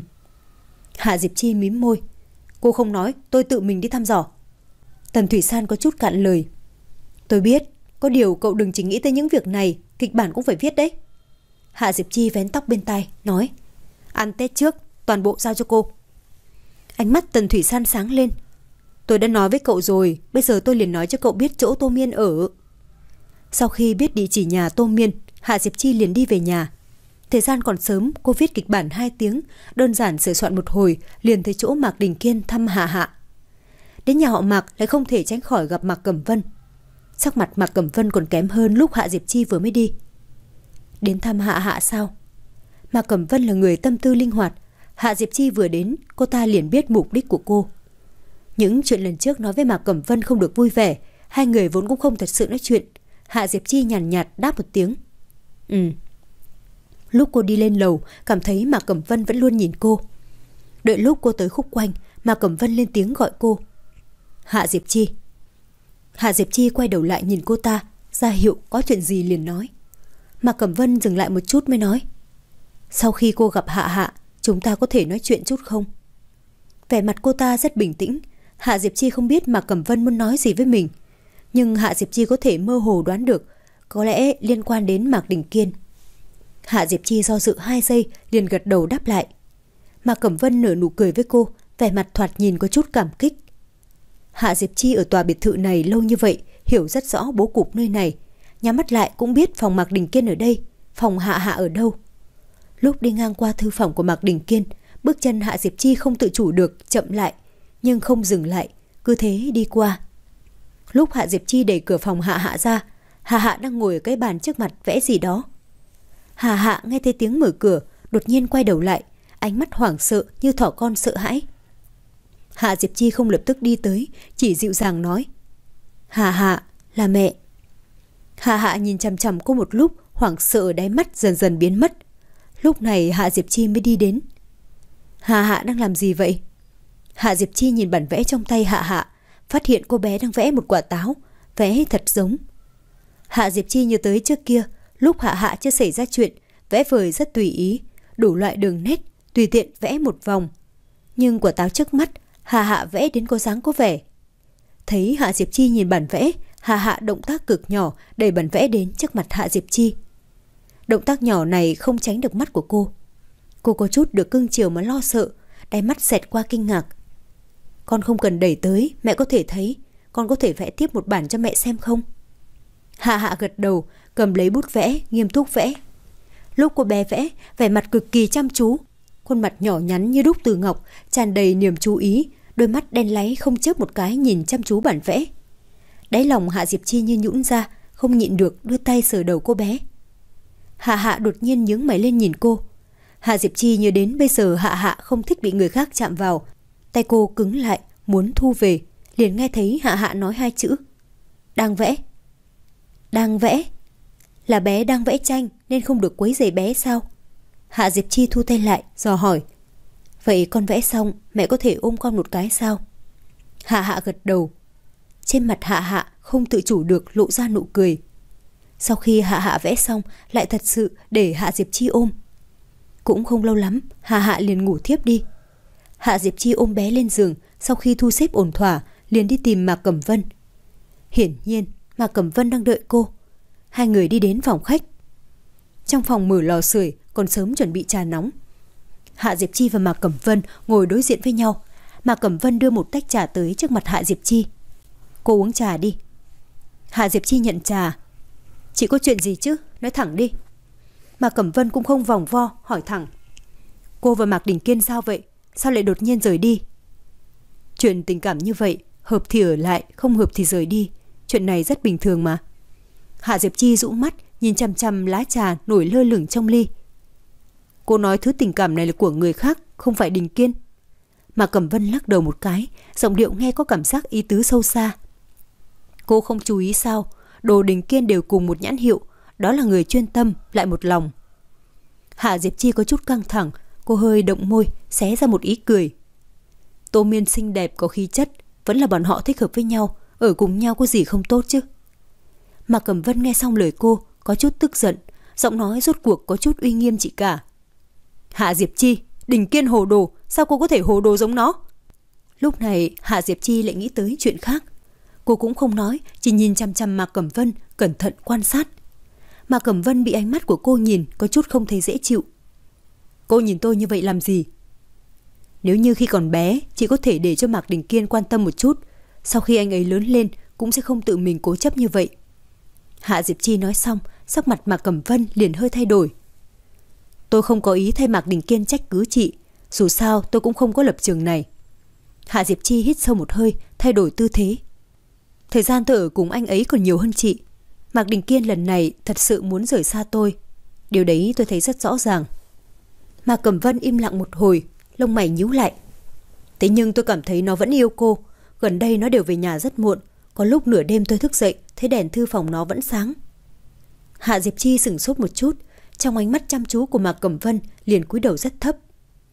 Hạ Diệp Chi mím môi. Cô không nói, tôi tự mình đi thăm dò. Tần Thủy San có chút cạn lời. Tôi biết, có điều cậu đừng chỉ nghĩ tới những việc này, kịch bản cũng phải viết đấy. Hạ Diệp Chi vén tóc bên tai, nói. Ăn Tết trước, toàn bộ giao cho cô. Ánh mắt Tần Thủy San sáng lên. Tôi đã nói với cậu rồi, bây giờ tôi liền nói cho cậu biết chỗ Tô Miên ở. Sau khi biết địa chỉ nhà Tô Miên, Hạ Diệp Chi liền đi về nhà. Thời gian còn sớm, cô viết kịch bản hai tiếng, đơn giản sửa soạn một hồi, liền tới chỗ Mạc Đình Kiên thăm Hạ Hạ. Đến nhà họ Mạc lại không thể tránh khỏi gặp Mạc Cẩm Vân. Sắc mặt Mạc Cẩm Vân còn kém hơn lúc Hạ Diệp Chi vừa mới đi. Đến thăm Hạ Hạ sao? Mạc Cẩm Vân là người tâm tư linh hoạt. Hạ Diệp Chi vừa đến, cô ta liền biết mục đích của cô. Những chuyện lần trước nói với Mạc Cẩm Vân không được vui vẻ, hai người vốn cũng không thật sự nói chuyện. Hạ Diệp Chi nhàn nhạt, nhạt đáp một tiếng. Ừ. Lúc cô đi lên lầu, cảm thấy Mạc Cẩm Vân vẫn luôn nhìn cô. Đợi lúc cô tới khúc quanh, Mạc Cẩm Vân lên tiếng gọi cô. Hạ Diệp Chi. Hạ Diệp Chi quay đầu lại nhìn cô ta, ra hiệu có chuyện gì liền nói. Mạc Cẩm Vân dừng lại một chút mới nói. Sau khi cô gặp Hạ Hạ, chúng ta có thể nói chuyện chút không? Vẻ mặt cô ta rất bình tĩnh. Hạ Diệp Chi không biết Mạc Cẩm Vân muốn nói gì với mình, nhưng Hạ Diệp Chi có thể mơ hồ đoán được, có lẽ liên quan đến Mạc Đình Kiên. Hạ Diệp Chi do dự hai giây, liền gật đầu đáp lại. Mạc Cẩm Vân nở nụ cười với cô, vẻ mặt thoạt nhìn có chút cảm kích. Hạ Diệp Chi ở tòa biệt thự này lâu như vậy, hiểu rất rõ bố cục nơi này. Nhắm mắt lại cũng biết phòng Mạc Đình Kiên ở đây, phòng Hạ Hạ ở đâu. Lúc đi ngang qua thư phòng của Mạc Đình Kiên, bước chân Hạ Diệp Chi không tự chủ được chậm lại, nhưng không dừng lại, cứ thế đi qua. Lúc Hạ Diệp Chi đẩy cửa phòng Hạ Hạ ra, Hạ Hạ đang ngồi ở cái bàn trước mặt vẽ gì đó. Hạ Hạ nghe thấy tiếng mở cửa, đột nhiên quay đầu lại, ánh mắt hoảng sợ như thỏ con sợ hãi. Hạ Diệp Chi không lập tức đi tới, chỉ dịu dàng nói. Hạ Hạ, là mẹ. Hạ Hạ nhìn chằm chằm cô một lúc, hoảng sợ ở đáy mắt dần dần biến mất. Lúc này Hạ Diệp Chi mới đi đến. Hạ Hạ đang làm gì vậy? Hạ Diệp Chi nhìn bản vẽ trong tay Hạ Hạ, phát hiện cô bé đang vẽ một quả táo, vẽ thật giống. Hạ Diệp Chi nhớ tới trước kia, lúc Hạ Hạ chưa xảy ra chuyện, vẽ vời rất tùy ý, đủ loại đường nét, tùy tiện vẽ một vòng. Nhưng quả táo trước mắt, Hạ Hạ vẽ đến có dáng có vẻ. Thấy Hạ Diệp Chi nhìn bản vẽ, Hạ Hạ động tác cực nhỏ đẩy bản vẽ đến trước mặt Hạ Diệp Chi. Động tác nhỏ này không tránh được mắt của cô. Cô có chút được cưng chiều mà lo sợ, đáy mắt xẹt qua kinh ngạc. Con không cần đẩy tới, mẹ có thể thấy. Con có thể vẽ tiếp một bản cho mẹ xem không? Hạ Hạ gật đầu, cầm lấy bút vẽ, nghiêm túc vẽ. Lúc cô bé vẽ, vẻ mặt cực kỳ chăm chú. Khuôn mặt nhỏ nhắn như đúc từ ngọc, tràn đầy niềm chú ý, đôi mắt đen láy không chớp một cái nhìn chăm chú bản vẽ. Đáy lòng Hạ Diệp Chi như nhũn ra, không nhịn được đưa tay sờ đầu cô bé. Hạ Hạ đột nhiên nhướng mày lên nhìn cô. Hạ Diệp Chi nhớ đến bây giờ Hạ Hạ không thích bị người khác chạm vào. Tay cô cứng lại, muốn thu về, liền nghe thấy Hạ Hạ nói hai chữ. Đang vẽ. Đang vẽ. Là bé đang vẽ tranh nên không được quấy rầy bé sao? Hạ Diệp Chi thu tay lại, dò hỏi. Vậy con vẽ xong, mẹ có thể ôm con một cái sao? Hạ Hạ gật đầu. Trên mặt Hạ Hạ không tự chủ được lộ ra nụ cười. Sau khi Hạ Hạ vẽ xong, lại thật sự để Hạ Diệp Chi ôm. Cũng không lâu lắm, Hạ Hạ liền ngủ thiếp đi. Hạ Diệp Chi ôm bé lên giường, sau khi thu xếp ổn thỏa, liền đi tìm Mạc Cẩm Vân. Hiển nhiên, Mạc Cẩm Vân đang đợi cô. Hai người đi đến phòng khách. Trong phòng mở lò sưởi, còn sớm chuẩn bị trà nóng. Hạ Diệp Chi và Mạc Cẩm Vân ngồi đối diện với nhau. Mạc Cẩm Vân đưa một tách trà tới trước mặt Hạ Diệp Chi. Cô uống trà đi. Hạ Diệp Chi nhận trà. Chị có chuyện gì chứ? Nói thẳng đi. Mạc Cẩm Vân cũng không vòng vo, hỏi thẳng. Cô và Mạc Đình Kiên sao vậy? Sao lại đột nhiên rời đi? Chuyện tình cảm như vậy, hợp thì ở lại, không hợp thì rời đi. Chuyện này rất bình thường mà. Hạ Diệp Chi rũ mắt, nhìn chằm chằm lá trà nổi lơ lửng trong ly. Cô nói thứ tình cảm này là của người khác, không phải Đình Kiên. Mạc Cẩm Vân lắc đầu một cái, giọng điệu nghe có cảm giác ý tứ sâu xa. Cô không chú ý sao? Đồ Đình Kiên đều cùng một nhãn hiệu, đó là người chuyên tâm, lại một lòng. Hạ Diệp Chi có chút căng thẳng, cô hơi động môi, xé ra một ý cười. Tô Miên xinh đẹp có khí chất, vẫn là bọn họ thích hợp với nhau, ở cùng nhau có gì không tốt chứ? Mạc Cẩm Vân nghe xong lời cô, có chút tức giận, giọng nói rốt cuộc có chút uy nghiêm chị cả. Hạ Diệp Chi, Đình Kiên hồ đồ, sao cô có thể hồ đồ giống nó? Lúc này Hạ Diệp Chi lại nghĩ tới chuyện khác. Cô cũng không nói, chỉ nhìn chăm chăm Mạc Cẩm Vân, cẩn thận quan sát. Mạc Cẩm Vân bị ánh mắt của cô nhìn, có chút không thấy dễ chịu. Cô nhìn tôi như vậy làm gì? Nếu như khi còn bé, chị có thể để cho Mạc Đình Kiên quan tâm một chút, sau khi anh ấy lớn lên cũng sẽ không tự mình cố chấp như vậy. Hạ Diệp Chi nói xong, sắc mặt Mạc Cẩm Vân liền hơi thay đổi. Tôi không có ý thay Mạc Đình Kiên trách cứ chị, dù sao tôi cũng không có lập trường này. Hạ Diệp Chi hít sâu một hơi, thay đổi tư thế. Thời gian tôi ở cùng anh ấy còn nhiều hơn chị. Mạc Đình Kiên lần này thật sự muốn rời xa tôi. Điều đấy tôi thấy rất rõ ràng. Mạc Cẩm Vân im lặng một hồi, lông mày nhíu lại. Thế nhưng tôi cảm thấy nó vẫn yêu cô. Gần đây nó đều về nhà rất muộn. Có lúc nửa đêm tôi thức dậy, thấy đèn thư phòng nó vẫn sáng. Hạ Diệp Chi sửng sốt một chút, trong ánh mắt chăm chú của Mạc Cẩm Vân liền cúi đầu rất thấp.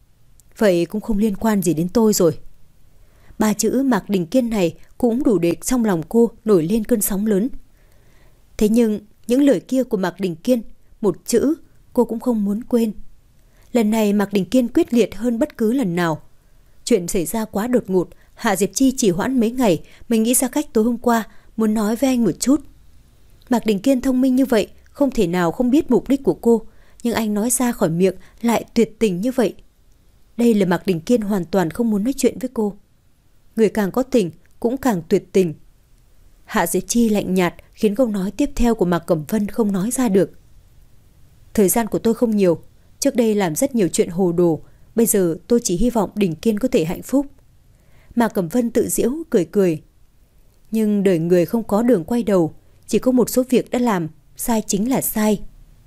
Vậy cũng không liên quan gì đến tôi rồi. Ba chữ Mạc Đình Kiên này cũng đủ để trong lòng cô nổi lên cơn sóng lớn. Thế nhưng những lời kia của Mạc Đình Kiên, một chữ cô cũng không muốn quên. Lần này Mạc Đình Kiên quyết liệt hơn bất cứ lần nào. Chuyện xảy ra quá đột ngột, Hạ Diệp Chi chỉ hoãn mấy ngày, mình nghĩ ra cách tối hôm qua muốn nói với anh một chút. Mạc Đình Kiên thông minh như vậy, không thể nào không biết mục đích của cô, nhưng anh nói ra khỏi miệng lại tuyệt tình như vậy. Đây là Mạc Đình Kiên hoàn toàn không muốn nói chuyện với cô. Người càng có tình cũng càng tuyệt tình. Hạ Diệp Chi lạnh nhạt khiến câu nói tiếp theo của Mạc Cẩm Vân không nói ra được. Thời gian của tôi không nhiều, trước đây làm rất nhiều chuyện hồ đồ, bây giờ tôi chỉ hy vọng Đình Kiên có thể hạnh phúc. Mạc Cẩm Vân tự giễu cười cười. Nhưng đời người không có đường quay đầu, chỉ có một số việc đã làm, sai chính là sai.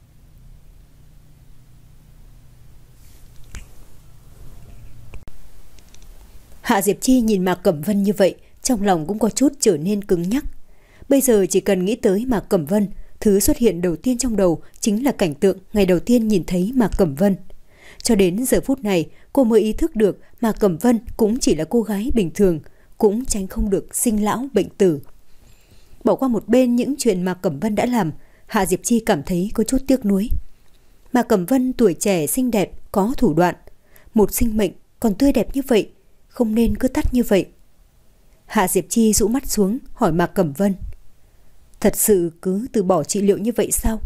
Hạ Diệp Chi nhìn Mạc Cẩm Vân như vậy, trong lòng cũng có chút trở nên cứng nhắc. Bây giờ chỉ cần nghĩ tới Mạc Cẩm Vân, thứ xuất hiện đầu tiên trong đầu chính là cảnh tượng ngày đầu tiên nhìn thấy Mạc Cẩm Vân. Cho đến giờ phút này, cô mới ý thức được Mạc Cẩm Vân cũng chỉ là cô gái bình thường, cũng tránh không được sinh lão bệnh tử. Bỏ qua một bên những chuyện Mạc Cẩm Vân đã làm, Hạ Diệp Chi cảm thấy có chút tiếc nuối. Mạc Cẩm Vân tuổi trẻ xinh đẹp, có thủ đoạn. Một sinh mệnh còn tươi đẹp như vậy, không nên cứ tắt như vậy. Hạ Diệp Chi rũ mắt xuống, hỏi Mạc Cẩm Vân. Thật sự cứ từ bỏ trị liệu như vậy sao?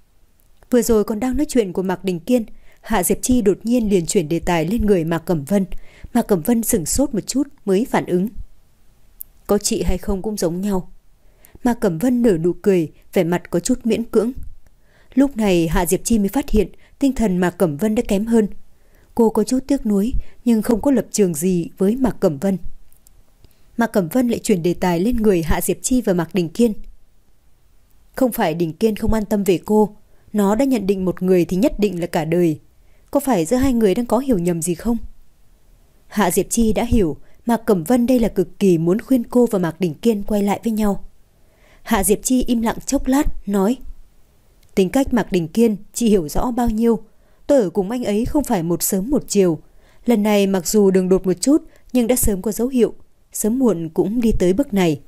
Vừa rồi còn đang nói chuyện của Mạc Đình Kiên, Hạ Diệp Chi đột nhiên liền chuyển đề tài lên người Mạc Cẩm Vân. Mạc Cẩm Vân sửng sốt một chút mới phản ứng. Có chị hay không cũng giống nhau. Mạc Cẩm Vân nở nụ cười, vẻ mặt có chút miễn cưỡng. Lúc này Hạ Diệp Chi mới phát hiện tinh thần Mạc Cẩm Vân đã kém hơn. Cô có chút tiếc nuối nhưng không có lập trường gì với Mạc Cẩm Vân. Mạc Cẩm Vân lại chuyển đề tài lên người Hạ Diệp Chi và Mạc Đình Kiên. Không phải Đình Kiên không an tâm về cô, nó đã nhận định một người thì nhất định là cả đời. Có phải giữa hai người đang có hiểu nhầm gì không? Hạ Diệp Chi đã hiểu Mạc Cẩm Vân đây là cực kỳ muốn khuyên cô và Mạc Đình Kiên quay lại với nhau. Hạ Diệp Chi im lặng chốc lát, nói. Tính cách Mạc Đình Kiên chị hiểu rõ bao nhiêu. Tôi ở cùng anh ấy không phải một sớm một chiều. Lần này mặc dù đường đột một chút nhưng đã sớm có dấu hiệu, sớm muộn cũng đi tới bước này.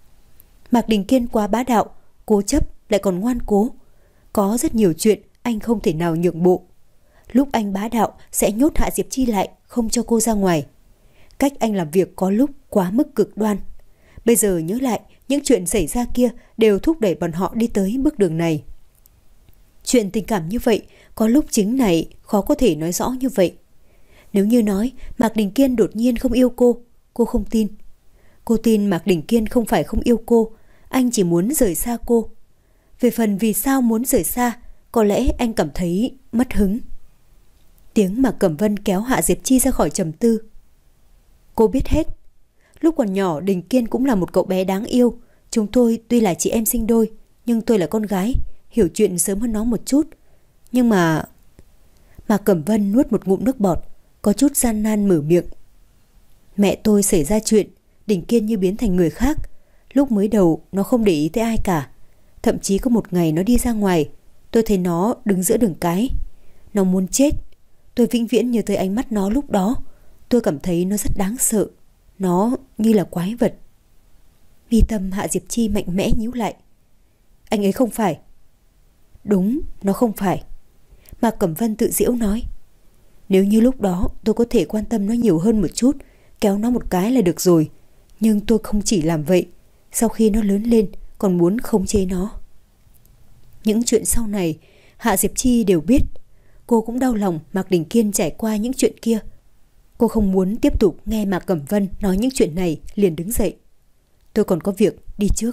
Mạc Đình Kiên quá bá đạo, cố chấp lại còn ngoan cố. Có rất nhiều chuyện anh không thể nào nhượng bộ. Lúc anh bá đạo sẽ nhốt Hạ Diệp Chi lại, không cho cô ra ngoài. Cách anh làm việc có lúc quá mức cực đoan. Bây giờ nhớ lại, những chuyện xảy ra kia đều thúc đẩy bọn họ đi tới bước đường này. Chuyện tình cảm như vậy, có lúc chính này khó có thể nói rõ như vậy. Nếu như nói Mạc Đình Kiên đột nhiên không yêu cô, cô không tin. Cô tin Mạc Đình Kiên không phải không yêu cô, anh chỉ muốn rời xa cô. Về phần vì sao muốn rời xa, có lẽ anh cảm thấy mất hứng. Tiếng Mạc Cẩm Vân kéo Hạ Diệp Chi ra khỏi trầm tư. Cô biết hết. Lúc còn nhỏ, Đình Kiên cũng là một cậu bé đáng yêu. Chúng tôi tuy là chị em sinh đôi, nhưng tôi là con gái, hiểu chuyện sớm hơn nó một chút. Nhưng mà... Mạc Cẩm Vân nuốt một ngụm nước bọt, có chút gian nan mở miệng. Mẹ tôi xảy ra chuyện, Đình Kiên như biến thành người khác. Lúc mới đầu nó không để ý tới ai cả. Thậm chí có một ngày nó đi ra ngoài, tôi thấy nó đứng giữa đường cái. Nó muốn chết. Tôi vĩnh viễn nhớ tới ánh mắt nó lúc đó. Tôi cảm thấy nó rất đáng sợ. Nó như là quái vật. Mi tâm Hạ Diệp Chi mạnh mẽ nhíu lại. Anh ấy không phải. Đúng, nó không phải. Mạc Cẩm Vân tự giễu nói. Nếu như lúc đó tôi có thể quan tâm nó nhiều hơn một chút, kéo nó một cái là được rồi. Nhưng tôi không chỉ làm vậy. Sau khi nó lớn lên còn muốn khống chế nó. Những chuyện sau này Hạ Diệp Chi đều biết. Cô cũng đau lòng Mạc Đình Kiên trải qua những chuyện kia. Cô không muốn tiếp tục nghe Mạc Cẩm Vân nói những chuyện này, liền đứng dậy. Tôi còn có việc, đi trước.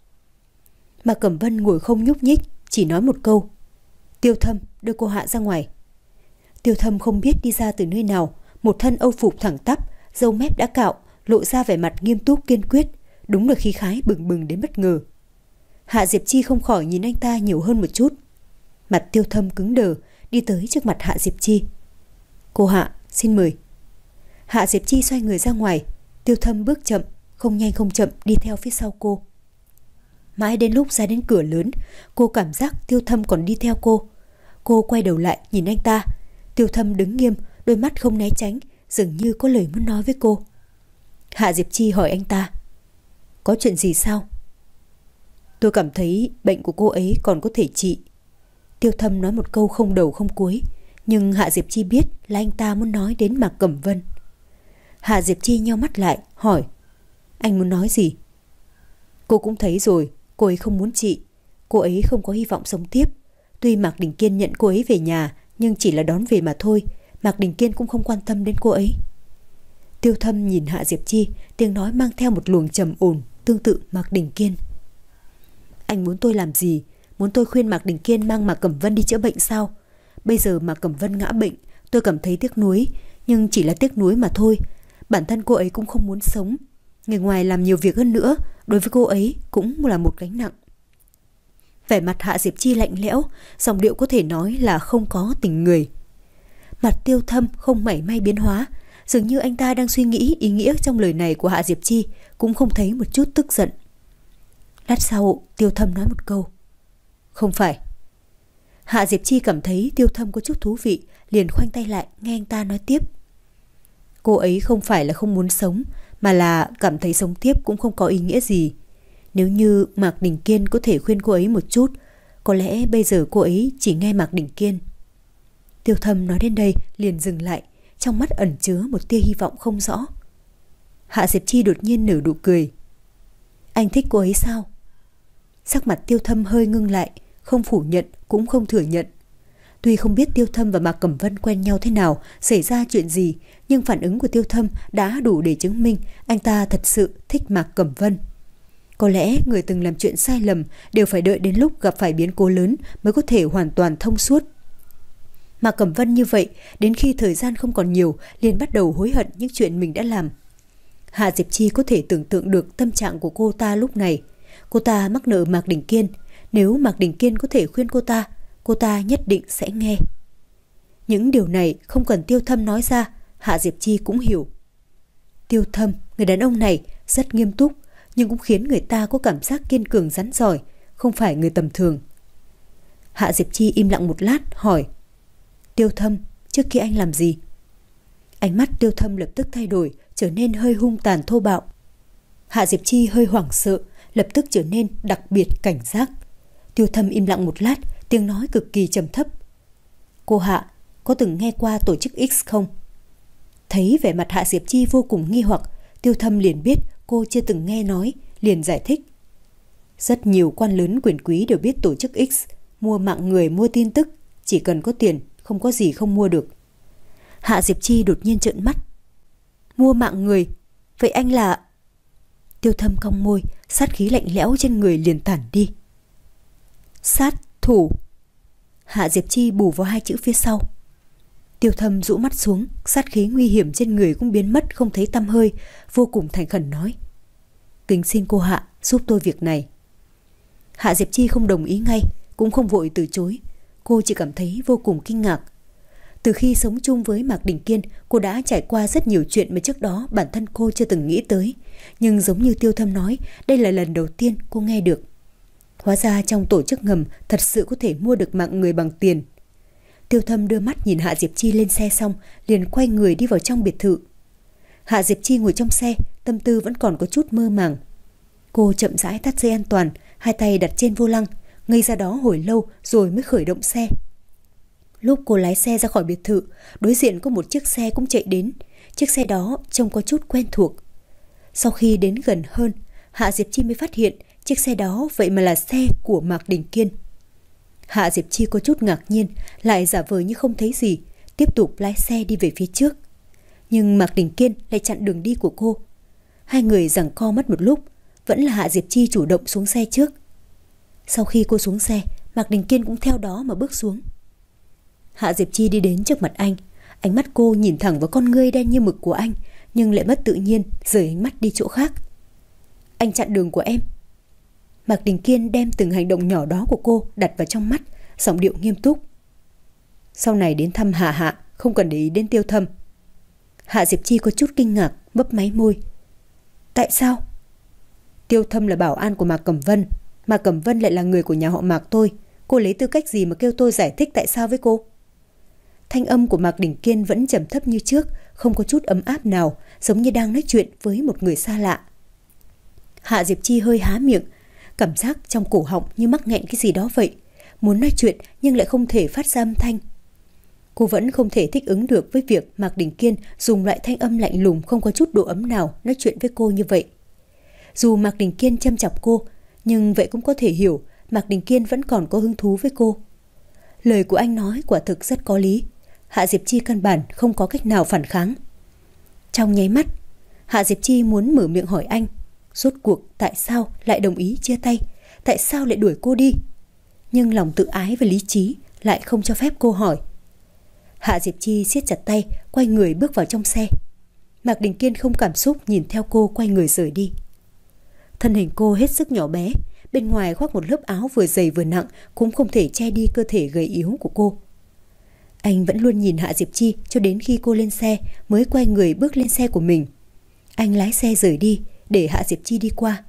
Mạc Cẩm Vân ngồi không nhúc nhích, chỉ nói một câu. Tiêu Thâm, đưa cô Hạ ra ngoài. Tiêu Thâm không biết đi ra từ nơi nào, một thân âu phục thẳng tắp, râu mép đã cạo, lộ ra vẻ mặt nghiêm túc kiên quyết, đúng là khí khái bừng bừng đến bất ngờ. Hạ Diệp Chi không khỏi nhìn anh ta nhiều hơn một chút. Mặt Tiêu Thâm cứng đờ, đi tới trước mặt Hạ Diệp Chi. Cô Hạ, xin mời. Hạ Diệp Chi xoay người ra ngoài. Tiêu Thâm bước chậm, không nhanh không chậm đi theo phía sau cô. Mãi đến lúc ra đến cửa lớn, cô cảm giác Tiêu Thâm còn đi theo cô. Cô quay đầu lại nhìn anh ta. Tiêu Thâm đứng nghiêm, đôi mắt không né tránh, dường như có lời muốn nói với cô. Hạ Diệp Chi hỏi anh ta. Có chuyện gì sao? Tôi cảm thấy bệnh của cô ấy còn có thể trị. Tiêu Thâm nói một câu không đầu không cuối, nhưng Hạ Diệp Chi biết là anh ta muốn nói đến Mạc Cẩm Vân. Hạ Diệp Chi nheo mắt lại, hỏi. Anh muốn nói gì? Cô cũng thấy rồi, cô ấy không muốn trị. Cô ấy không có hy vọng sống tiếp. Tuy Mạc Đình Kiên nhận cô ấy về nhà, nhưng chỉ là đón về mà thôi. Mạc Đình Kiên cũng không quan tâm đến cô ấy. Tiêu Thâm nhìn Hạ Diệp Chi, tiếng nói mang theo một luồng trầm ổn, tương tự Mạc Đình Kiên. Anh muốn tôi làm gì? Muốn tôi khuyên Mạc Đình Kiên mang Mạc Cẩm Vân đi chữa bệnh sao? Bây giờ Mạc Cẩm Vân ngã bệnh, tôi cảm thấy tiếc nuối, nhưng chỉ là tiếc nuối mà thôi. Bản thân cô ấy cũng không muốn sống. Người ngoài làm nhiều việc hơn nữa, đối với cô ấy cũng là một gánh nặng. Vẻ mặt Hạ Diệp Chi lạnh lẽo, giọng điệu có thể nói là không có tình người. Mặt Tiêu Thâm không mảy may biến hóa, dường như anh ta đang suy nghĩ ý nghĩa trong lời này của Hạ Diệp Chi, cũng không thấy một chút tức giận. Lát sau, Tiêu Thâm nói một câu. Không phải. Hạ Diệp Chi cảm thấy Tiêu Thâm có chút thú vị, liền khoanh tay lại nghe anh ta nói tiếp. Cô ấy không phải là không muốn sống, mà là cảm thấy sống tiếp cũng không có ý nghĩa gì. Nếu như Mạc Đình Kiên có thể khuyên cô ấy một chút, có lẽ bây giờ cô ấy chỉ nghe Mạc Đình Kiên. Tiêu Thâm nói đến đây liền dừng lại, trong mắt ẩn chứa một tia hy vọng không rõ. Hạ Diệp Chi đột nhiên nở nụ cười. Anh thích cô ấy sao? Sắc mặt Tiêu Thâm hơi ngưng lại, không phủ nhận cũng không thừa nhận. Tuy không biết Tiêu Thâm và Mạc Cẩm Vân quen nhau thế nào, xảy ra chuyện gì, nhưng phản ứng của Tiêu Thâm đã đủ để chứng minh anh ta thật sự thích Mạc Cẩm Vân. Có lẽ người từng làm chuyện sai lầm đều phải đợi đến lúc gặp phải biến cố lớn mới có thể hoàn toàn thông suốt. Mạc Cẩm Vân như vậy, đến khi thời gian không còn nhiều, liền bắt đầu hối hận những chuyện mình đã làm. Hạ Diệp Chi có thể tưởng tượng được tâm trạng của cô ta lúc này. Cô ta mắc nợ Mạc Đình Kiên, nếu Mạc Đình Kiên có thể khuyên cô ta, cô ta nhất định sẽ nghe. Những điều này không cần Tiêu Thâm nói ra, Hạ Diệp Chi cũng hiểu. Tiêu Thâm, người đàn ông này rất nghiêm túc, nhưng cũng khiến người ta có cảm giác kiên cường rắn giỏi, không phải người tầm thường. Hạ Diệp Chi im lặng một lát, hỏi. Tiêu Thâm, trước kia anh làm gì? Ánh mắt Tiêu Thâm lập tức thay đổi, trở nên hơi hung tàn thô bạo. Hạ Diệp Chi hơi hoảng sợ, lập tức trở nên đặc biệt cảnh giác. Tiêu Thâm im lặng một lát, tiếng nói cực kỳ trầm thấp. Cô Hạ, có từng nghe qua tổ chức X không? Thấy vẻ mặt Hạ Diệp Chi vô cùng nghi hoặc, Tiêu Thâm liền biết cô chưa từng nghe nói, liền giải thích. Rất nhiều quan lớn quyền quý đều biết tổ chức X, mua mạng người, mua tin tức, chỉ cần có tiền, không có gì không mua được. Hạ Diệp Chi đột nhiên trợn mắt. Mua mạng người? Vậy anh là... Tiêu Thâm cong môi, sát khí lạnh lẽo trên người liền tản đi. Sát thủ. Hạ Diệp Chi bù vào hai chữ phía sau. Tiêu Thâm rũ mắt xuống, sát khí nguy hiểm trên người cũng biến mất không thấy tăm hơi, vô cùng thành khẩn nói: Kính xin cô Hạ giúp tôi việc này. Hạ Diệp Chi không đồng ý ngay, cũng không vội từ chối. Cô chỉ cảm thấy vô cùng kinh ngạc. Từ khi sống chung với Mạc Đình Kiên, cô đã trải qua rất nhiều chuyện mà trước đó bản thân cô chưa từng nghĩ tới. Nhưng giống như Tiêu Thâm nói, đây là lần đầu tiên cô nghe được. Hóa ra trong tổ chức ngầm thật sự có thể mua được mạng người bằng tiền. Tiêu Thâm đưa mắt nhìn Hạ Diệp Chi lên xe xong, liền quay người đi vào trong biệt thự. Hạ Diệp Chi ngồi trong xe, tâm tư vẫn còn có chút mơ màng. Cô chậm rãi thắt dây an toàn, hai tay đặt trên vô lăng, ngây ra đó hồi lâu rồi mới khởi động xe. Lúc cô lái xe ra khỏi biệt thự, đối diện có một chiếc xe cũng chạy đến. Chiếc xe đó trông có chút quen thuộc. Sau khi đến gần hơn, Hạ Diệp Chi mới phát hiện chiếc xe đó vậy mà là xe của Mạc Đình Kiên. Hạ Diệp Chi có chút ngạc nhiên, lại giả vờ như không thấy gì, tiếp tục lái xe đi về phía trước. Nhưng Mạc Đình Kiên lại chặn đường đi của cô. Hai người giằng co mất một lúc, vẫn là Hạ Diệp Chi chủ động xuống xe trước. Sau khi cô xuống xe, Mạc Đình Kiên cũng theo đó mà bước xuống. Hạ Diệp Chi đi đến trước mặt anh, ánh mắt cô nhìn thẳng vào con ngươi đen như mực của anh, nhưng lại mất tự nhiên, rời ánh mắt đi chỗ khác. Anh chặn đường của em. Mạc Đình Kiên đem từng hành động nhỏ đó của cô đặt vào trong mắt, giọng điệu nghiêm túc. Sau này đến thăm Hạ Hạ, không cần để ý đến Tiêu Thâm. Hạ Diệp Chi có chút kinh ngạc, mấp máy môi. Tại sao? Tiêu Thâm là bảo an của Mạc Cẩm Vân, Mạc Cẩm Vân lại là người của nhà họ Mạc tôi. Cô lấy tư cách gì mà kêu tôi giải thích tại sao với cô? Thanh âm của Mạc Đình Kiên vẫn trầm thấp như trước, không có chút ấm áp nào, giống như đang nói chuyện với một người xa lạ. Hạ Diệp Chi hơi há miệng, cảm giác trong cổ họng như mắc nghẹn cái gì đó vậy, muốn nói chuyện nhưng lại không thể phát ra âm thanh. Cô vẫn không thể thích ứng được với việc Mạc Đình Kiên dùng loại thanh âm lạnh lùng không có chút độ ấm nào nói chuyện với cô như vậy. Dù Mạc Đình Kiên châm chọc cô, nhưng vậy cũng có thể hiểu Mạc Đình Kiên vẫn còn có hứng thú với cô. Lời của anh nói quả thực rất có lý. Hạ Diệp Chi căn bản không có cách nào phản kháng. Trong nháy mắt, Hạ Diệp Chi muốn mở miệng hỏi anh, rốt cuộc tại sao lại đồng ý chia tay, tại sao lại đuổi cô đi. Nhưng lòng tự ái và lý trí lại không cho phép cô hỏi. Hạ Diệp Chi siết chặt tay, quay người bước vào trong xe. Mạc Đình Kiên không cảm xúc nhìn theo cô quay người rời đi. Thân hình cô hết sức nhỏ bé, bên ngoài khoác một lớp áo vừa dày vừa nặng cũng không thể che đi cơ thể gầy yếu của cô. Anh vẫn luôn nhìn Hạ Diệp Chi cho đến khi cô lên xe mới quay người bước lên xe của mình. Anh lái xe rời đi để Hạ Diệp Chi đi qua.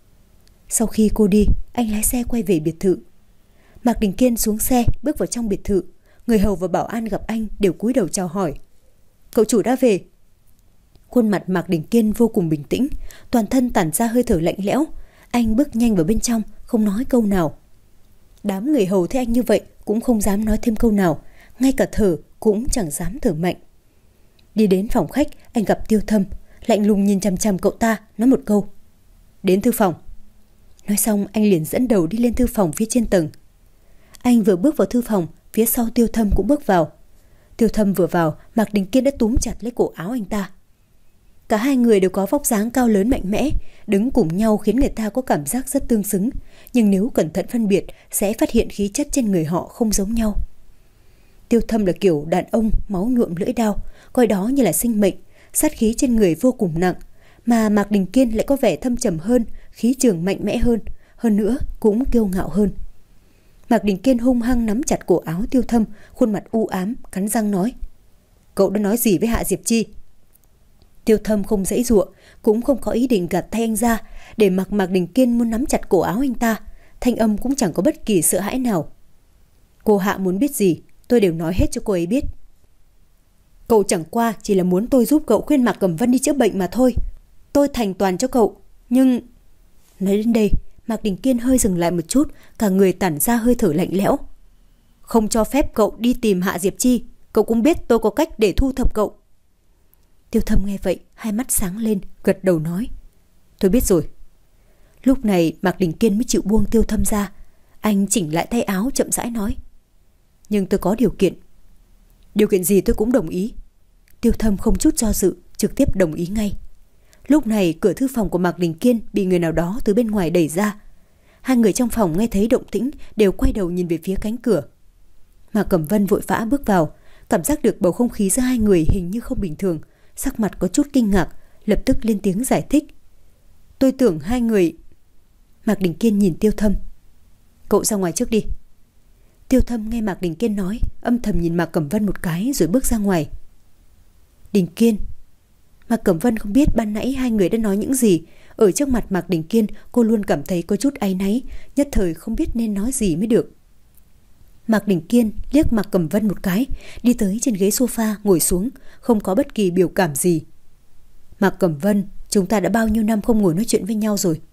Sau khi cô đi, anh lái xe quay về biệt thự. Mạc Đình Kiên xuống xe bước vào trong biệt thự. Người hầu và bảo an gặp anh đều cúi đầu chào hỏi. Cậu chủ đã về. Khuôn mặt Mạc Đình Kiên vô cùng bình tĩnh, toàn thân tản ra hơi thở lạnh lẽo. Anh bước nhanh vào bên trong, không nói câu nào. Đám người hầu thấy anh như vậy cũng không dám nói thêm câu nào, ngay cả thở cũng chẳng dám thở mạnh. Đi đến phòng khách, anh gặp Tiêu Thâm, lạnh lùng nhìn chằm chằm cậu ta, nói một câu. Đến thư phòng. Nói xong anh liền dẫn đầu đi lên thư phòng phía trên tầng. Anh vừa bước vào thư phòng, phía sau Tiêu Thâm cũng bước vào. Tiêu Thâm vừa vào, Mạc Đình Kiên đã túm chặt lấy cổ áo anh ta. Cả hai người đều có vóc dáng cao lớn mạnh mẽ, đứng cùng nhau khiến người ta có cảm giác rất tương xứng, nhưng nếu cẩn thận phân biệt sẽ phát hiện khí chất trên người họ không giống nhau. Tiêu Thâm là kiểu đàn ông máu nhuộm lưỡi dao, coi đó như là sinh mệnh, sát khí trên người vô cùng nặng, mà Mạc Đình Kiên lại có vẻ thâm trầm hơn, khí trường mạnh mẽ hơn, hơn nữa cũng kiêu ngạo hơn. Mạc Đình Kiên hung hăng nắm chặt cổ áo Tiêu Thâm, khuôn mặt u ám, cắn răng nói. Cậu đã nói gì với Hạ Diệp Chi? Tiêu Thâm không giãy giụa, cũng không có ý định gạt tay anh ra, để mặc Mạc Đình Kiên muốn nắm chặt cổ áo anh ta, thanh âm cũng chẳng có bất kỳ sợ hãi nào. Cô Hạ muốn biết gì, tôi đều nói hết cho cô ấy biết. Cậu chẳng qua chỉ là muốn tôi giúp cậu khuyên Mạc Cẩm Vân đi chữa bệnh mà thôi. Tôi thành toàn cho cậu, nhưng... Nói đến đây, Mạc Đình Kiên hơi dừng lại một chút, cả người tản ra hơi thở lạnh lẽo. Không cho phép cậu đi tìm Hạ Diệp Chi, cậu cũng biết tôi có cách để thu thập cậu. Tiêu Thâm nghe vậy, hai mắt sáng lên, gật đầu nói. Tôi biết rồi. Lúc này Mạc Đình Kiên mới chịu buông Tiêu Thâm ra. Anh chỉnh lại tay áo chậm rãi nói. Nhưng tôi có điều kiện. Điều kiện gì tôi cũng đồng ý. Tiêu Thâm không chút do dự, trực tiếp đồng ý ngay. Lúc này cửa thư phòng của Mạc Đình Kiên bị người nào đó từ bên ngoài đẩy ra. Hai người trong phòng nghe thấy động tĩnh đều quay đầu nhìn về phía cánh cửa. Mạc Cẩm Vân vội vã bước vào, cảm giác được bầu không khí giữa hai người hình như không bình thường, sắc mặt có chút kinh ngạc, lập tức lên tiếng giải thích. Tôi tưởng hai người... Mạc Đình Kiên nhìn Tiêu Thâm. Cậu ra ngoài trước đi. Tiêu Thâm nghe Mạc Đình Kiên nói, âm thầm nhìn Mạc Cẩm Vân một cái rồi bước ra ngoài. Đình Kiên. Mạc Cẩm Vân không biết ban nãy hai người đã nói những gì. Ở trước mặt Mạc Đình Kiên, cô luôn cảm thấy có chút áy náy, nhất thời không biết nên nói gì mới được. Mạc Đình Kiên liếc Mạc Cẩm Vân một cái, đi tới trên ghế sofa ngồi xuống, không có bất kỳ biểu cảm gì. Mạc Cẩm Vân, chúng ta đã bao nhiêu năm không ngồi nói chuyện với nhau rồi?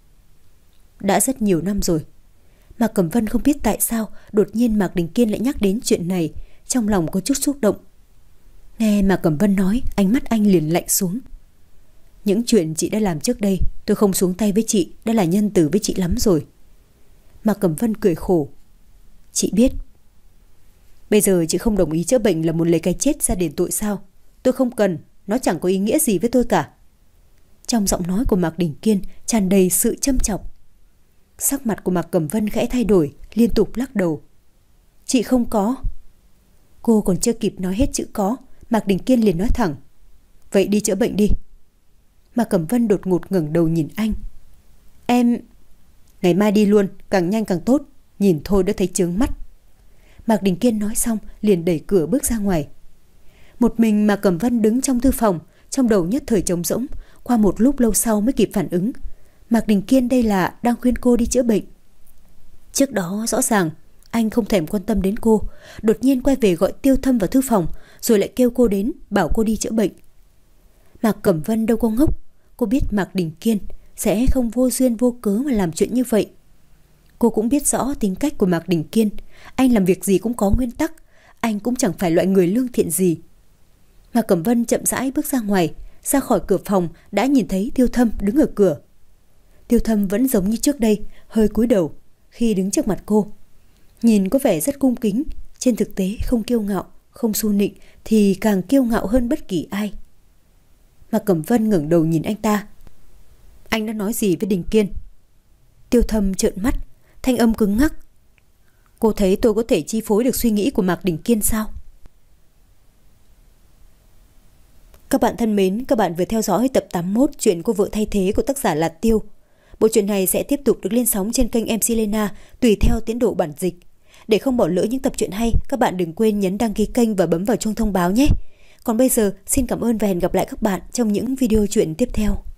Đã rất nhiều năm rồi. Mạc Cẩm Vân không biết tại sao đột nhiên Mạc Đình Kiên lại nhắc đến chuyện này, trong lòng có chút xúc động. Nghe Mạc Cẩm Vân nói, ánh mắt anh liền lạnh xuống. Những chuyện chị đã làm trước đây, tôi không xuống tay với chị, đã là nhân từ với chị lắm rồi. Mạc Cẩm Vân cười khổ. Chị biết. Bây giờ chị không đồng ý chữa bệnh là muốn lấy cái chết ra đền tội sao? Tôi không cần, nó chẳng có ý nghĩa gì với tôi cả. Trong giọng nói của Mạc Đình Kiên tràn đầy sự châm chọc. Sắc mặt của Mạc Cẩm Vân khẽ thay đổi, liên tục lắc đầu. Chị không có. Cô còn chưa kịp nói hết chữ có, Mạc Đình Kiên liền nói thẳng. Vậy đi chữa bệnh đi. Mạc Cẩm Vân đột ngột ngẩng đầu nhìn anh. Em... Ngày mai đi luôn, càng nhanh càng tốt, nhìn thôi đã thấy chướng mắt. Mạc Đình Kiên nói xong liền đẩy cửa bước ra ngoài. Một mình Mạc Cẩm Vân đứng trong thư phòng, trong đầu nhất thời trống rỗng, qua một lúc lâu sau mới kịp phản ứng. Mạc Đình Kiên đây là đang khuyên cô đi chữa bệnh. Trước đó rõ ràng anh không thèm quan tâm đến cô, đột nhiên quay về gọi Tiêu Thâm vào thư phòng, rồi lại kêu cô đến bảo cô đi chữa bệnh. Mạc Cẩm Vân đâu có ngốc, cô biết Mạc Đình Kiên sẽ không vô duyên vô cớ mà làm chuyện như vậy. Cô cũng biết rõ tính cách của Mạc Đình Kiên, anh làm việc gì cũng có nguyên tắc, anh cũng chẳng phải loại người lương thiện gì. Mạc Cẩm Vân chậm rãi bước ra ngoài, ra khỏi cửa phòng đã nhìn thấy Tiêu Thâm đứng ở cửa. Tiêu Thâm vẫn giống như trước đây, hơi cúi đầu khi đứng trước mặt cô. Nhìn có vẻ rất cung kính, trên thực tế không kiêu ngạo, không xu nịnh thì càng kiêu ngạo hơn bất kỳ ai. Mạc Cẩm Vân ngẩng đầu nhìn anh ta. Anh đã nói gì với Đình Kiên? Tiêu Thâm trợn mắt, thanh âm cứng ngắc. Cô thấy tôi có thể chi phối được suy nghĩ của Mạc Đình Kiên sao? Các bạn thân mến, các bạn vừa theo dõi tập tám mươi mốt chuyện Cô Vợ Thay Thế của tác giả Lạt Tiêu. Bộ truyện này sẽ tiếp tục được lên sóng trên kênh em xê Lena tùy theo tiến độ bản dịch. Để không bỏ lỡ những tập truyện hay, các bạn đừng quên nhấn đăng ký kênh và bấm vào chuông thông báo nhé. Còn bây giờ, xin cảm ơn và hẹn gặp lại các bạn trong những video truyện tiếp theo.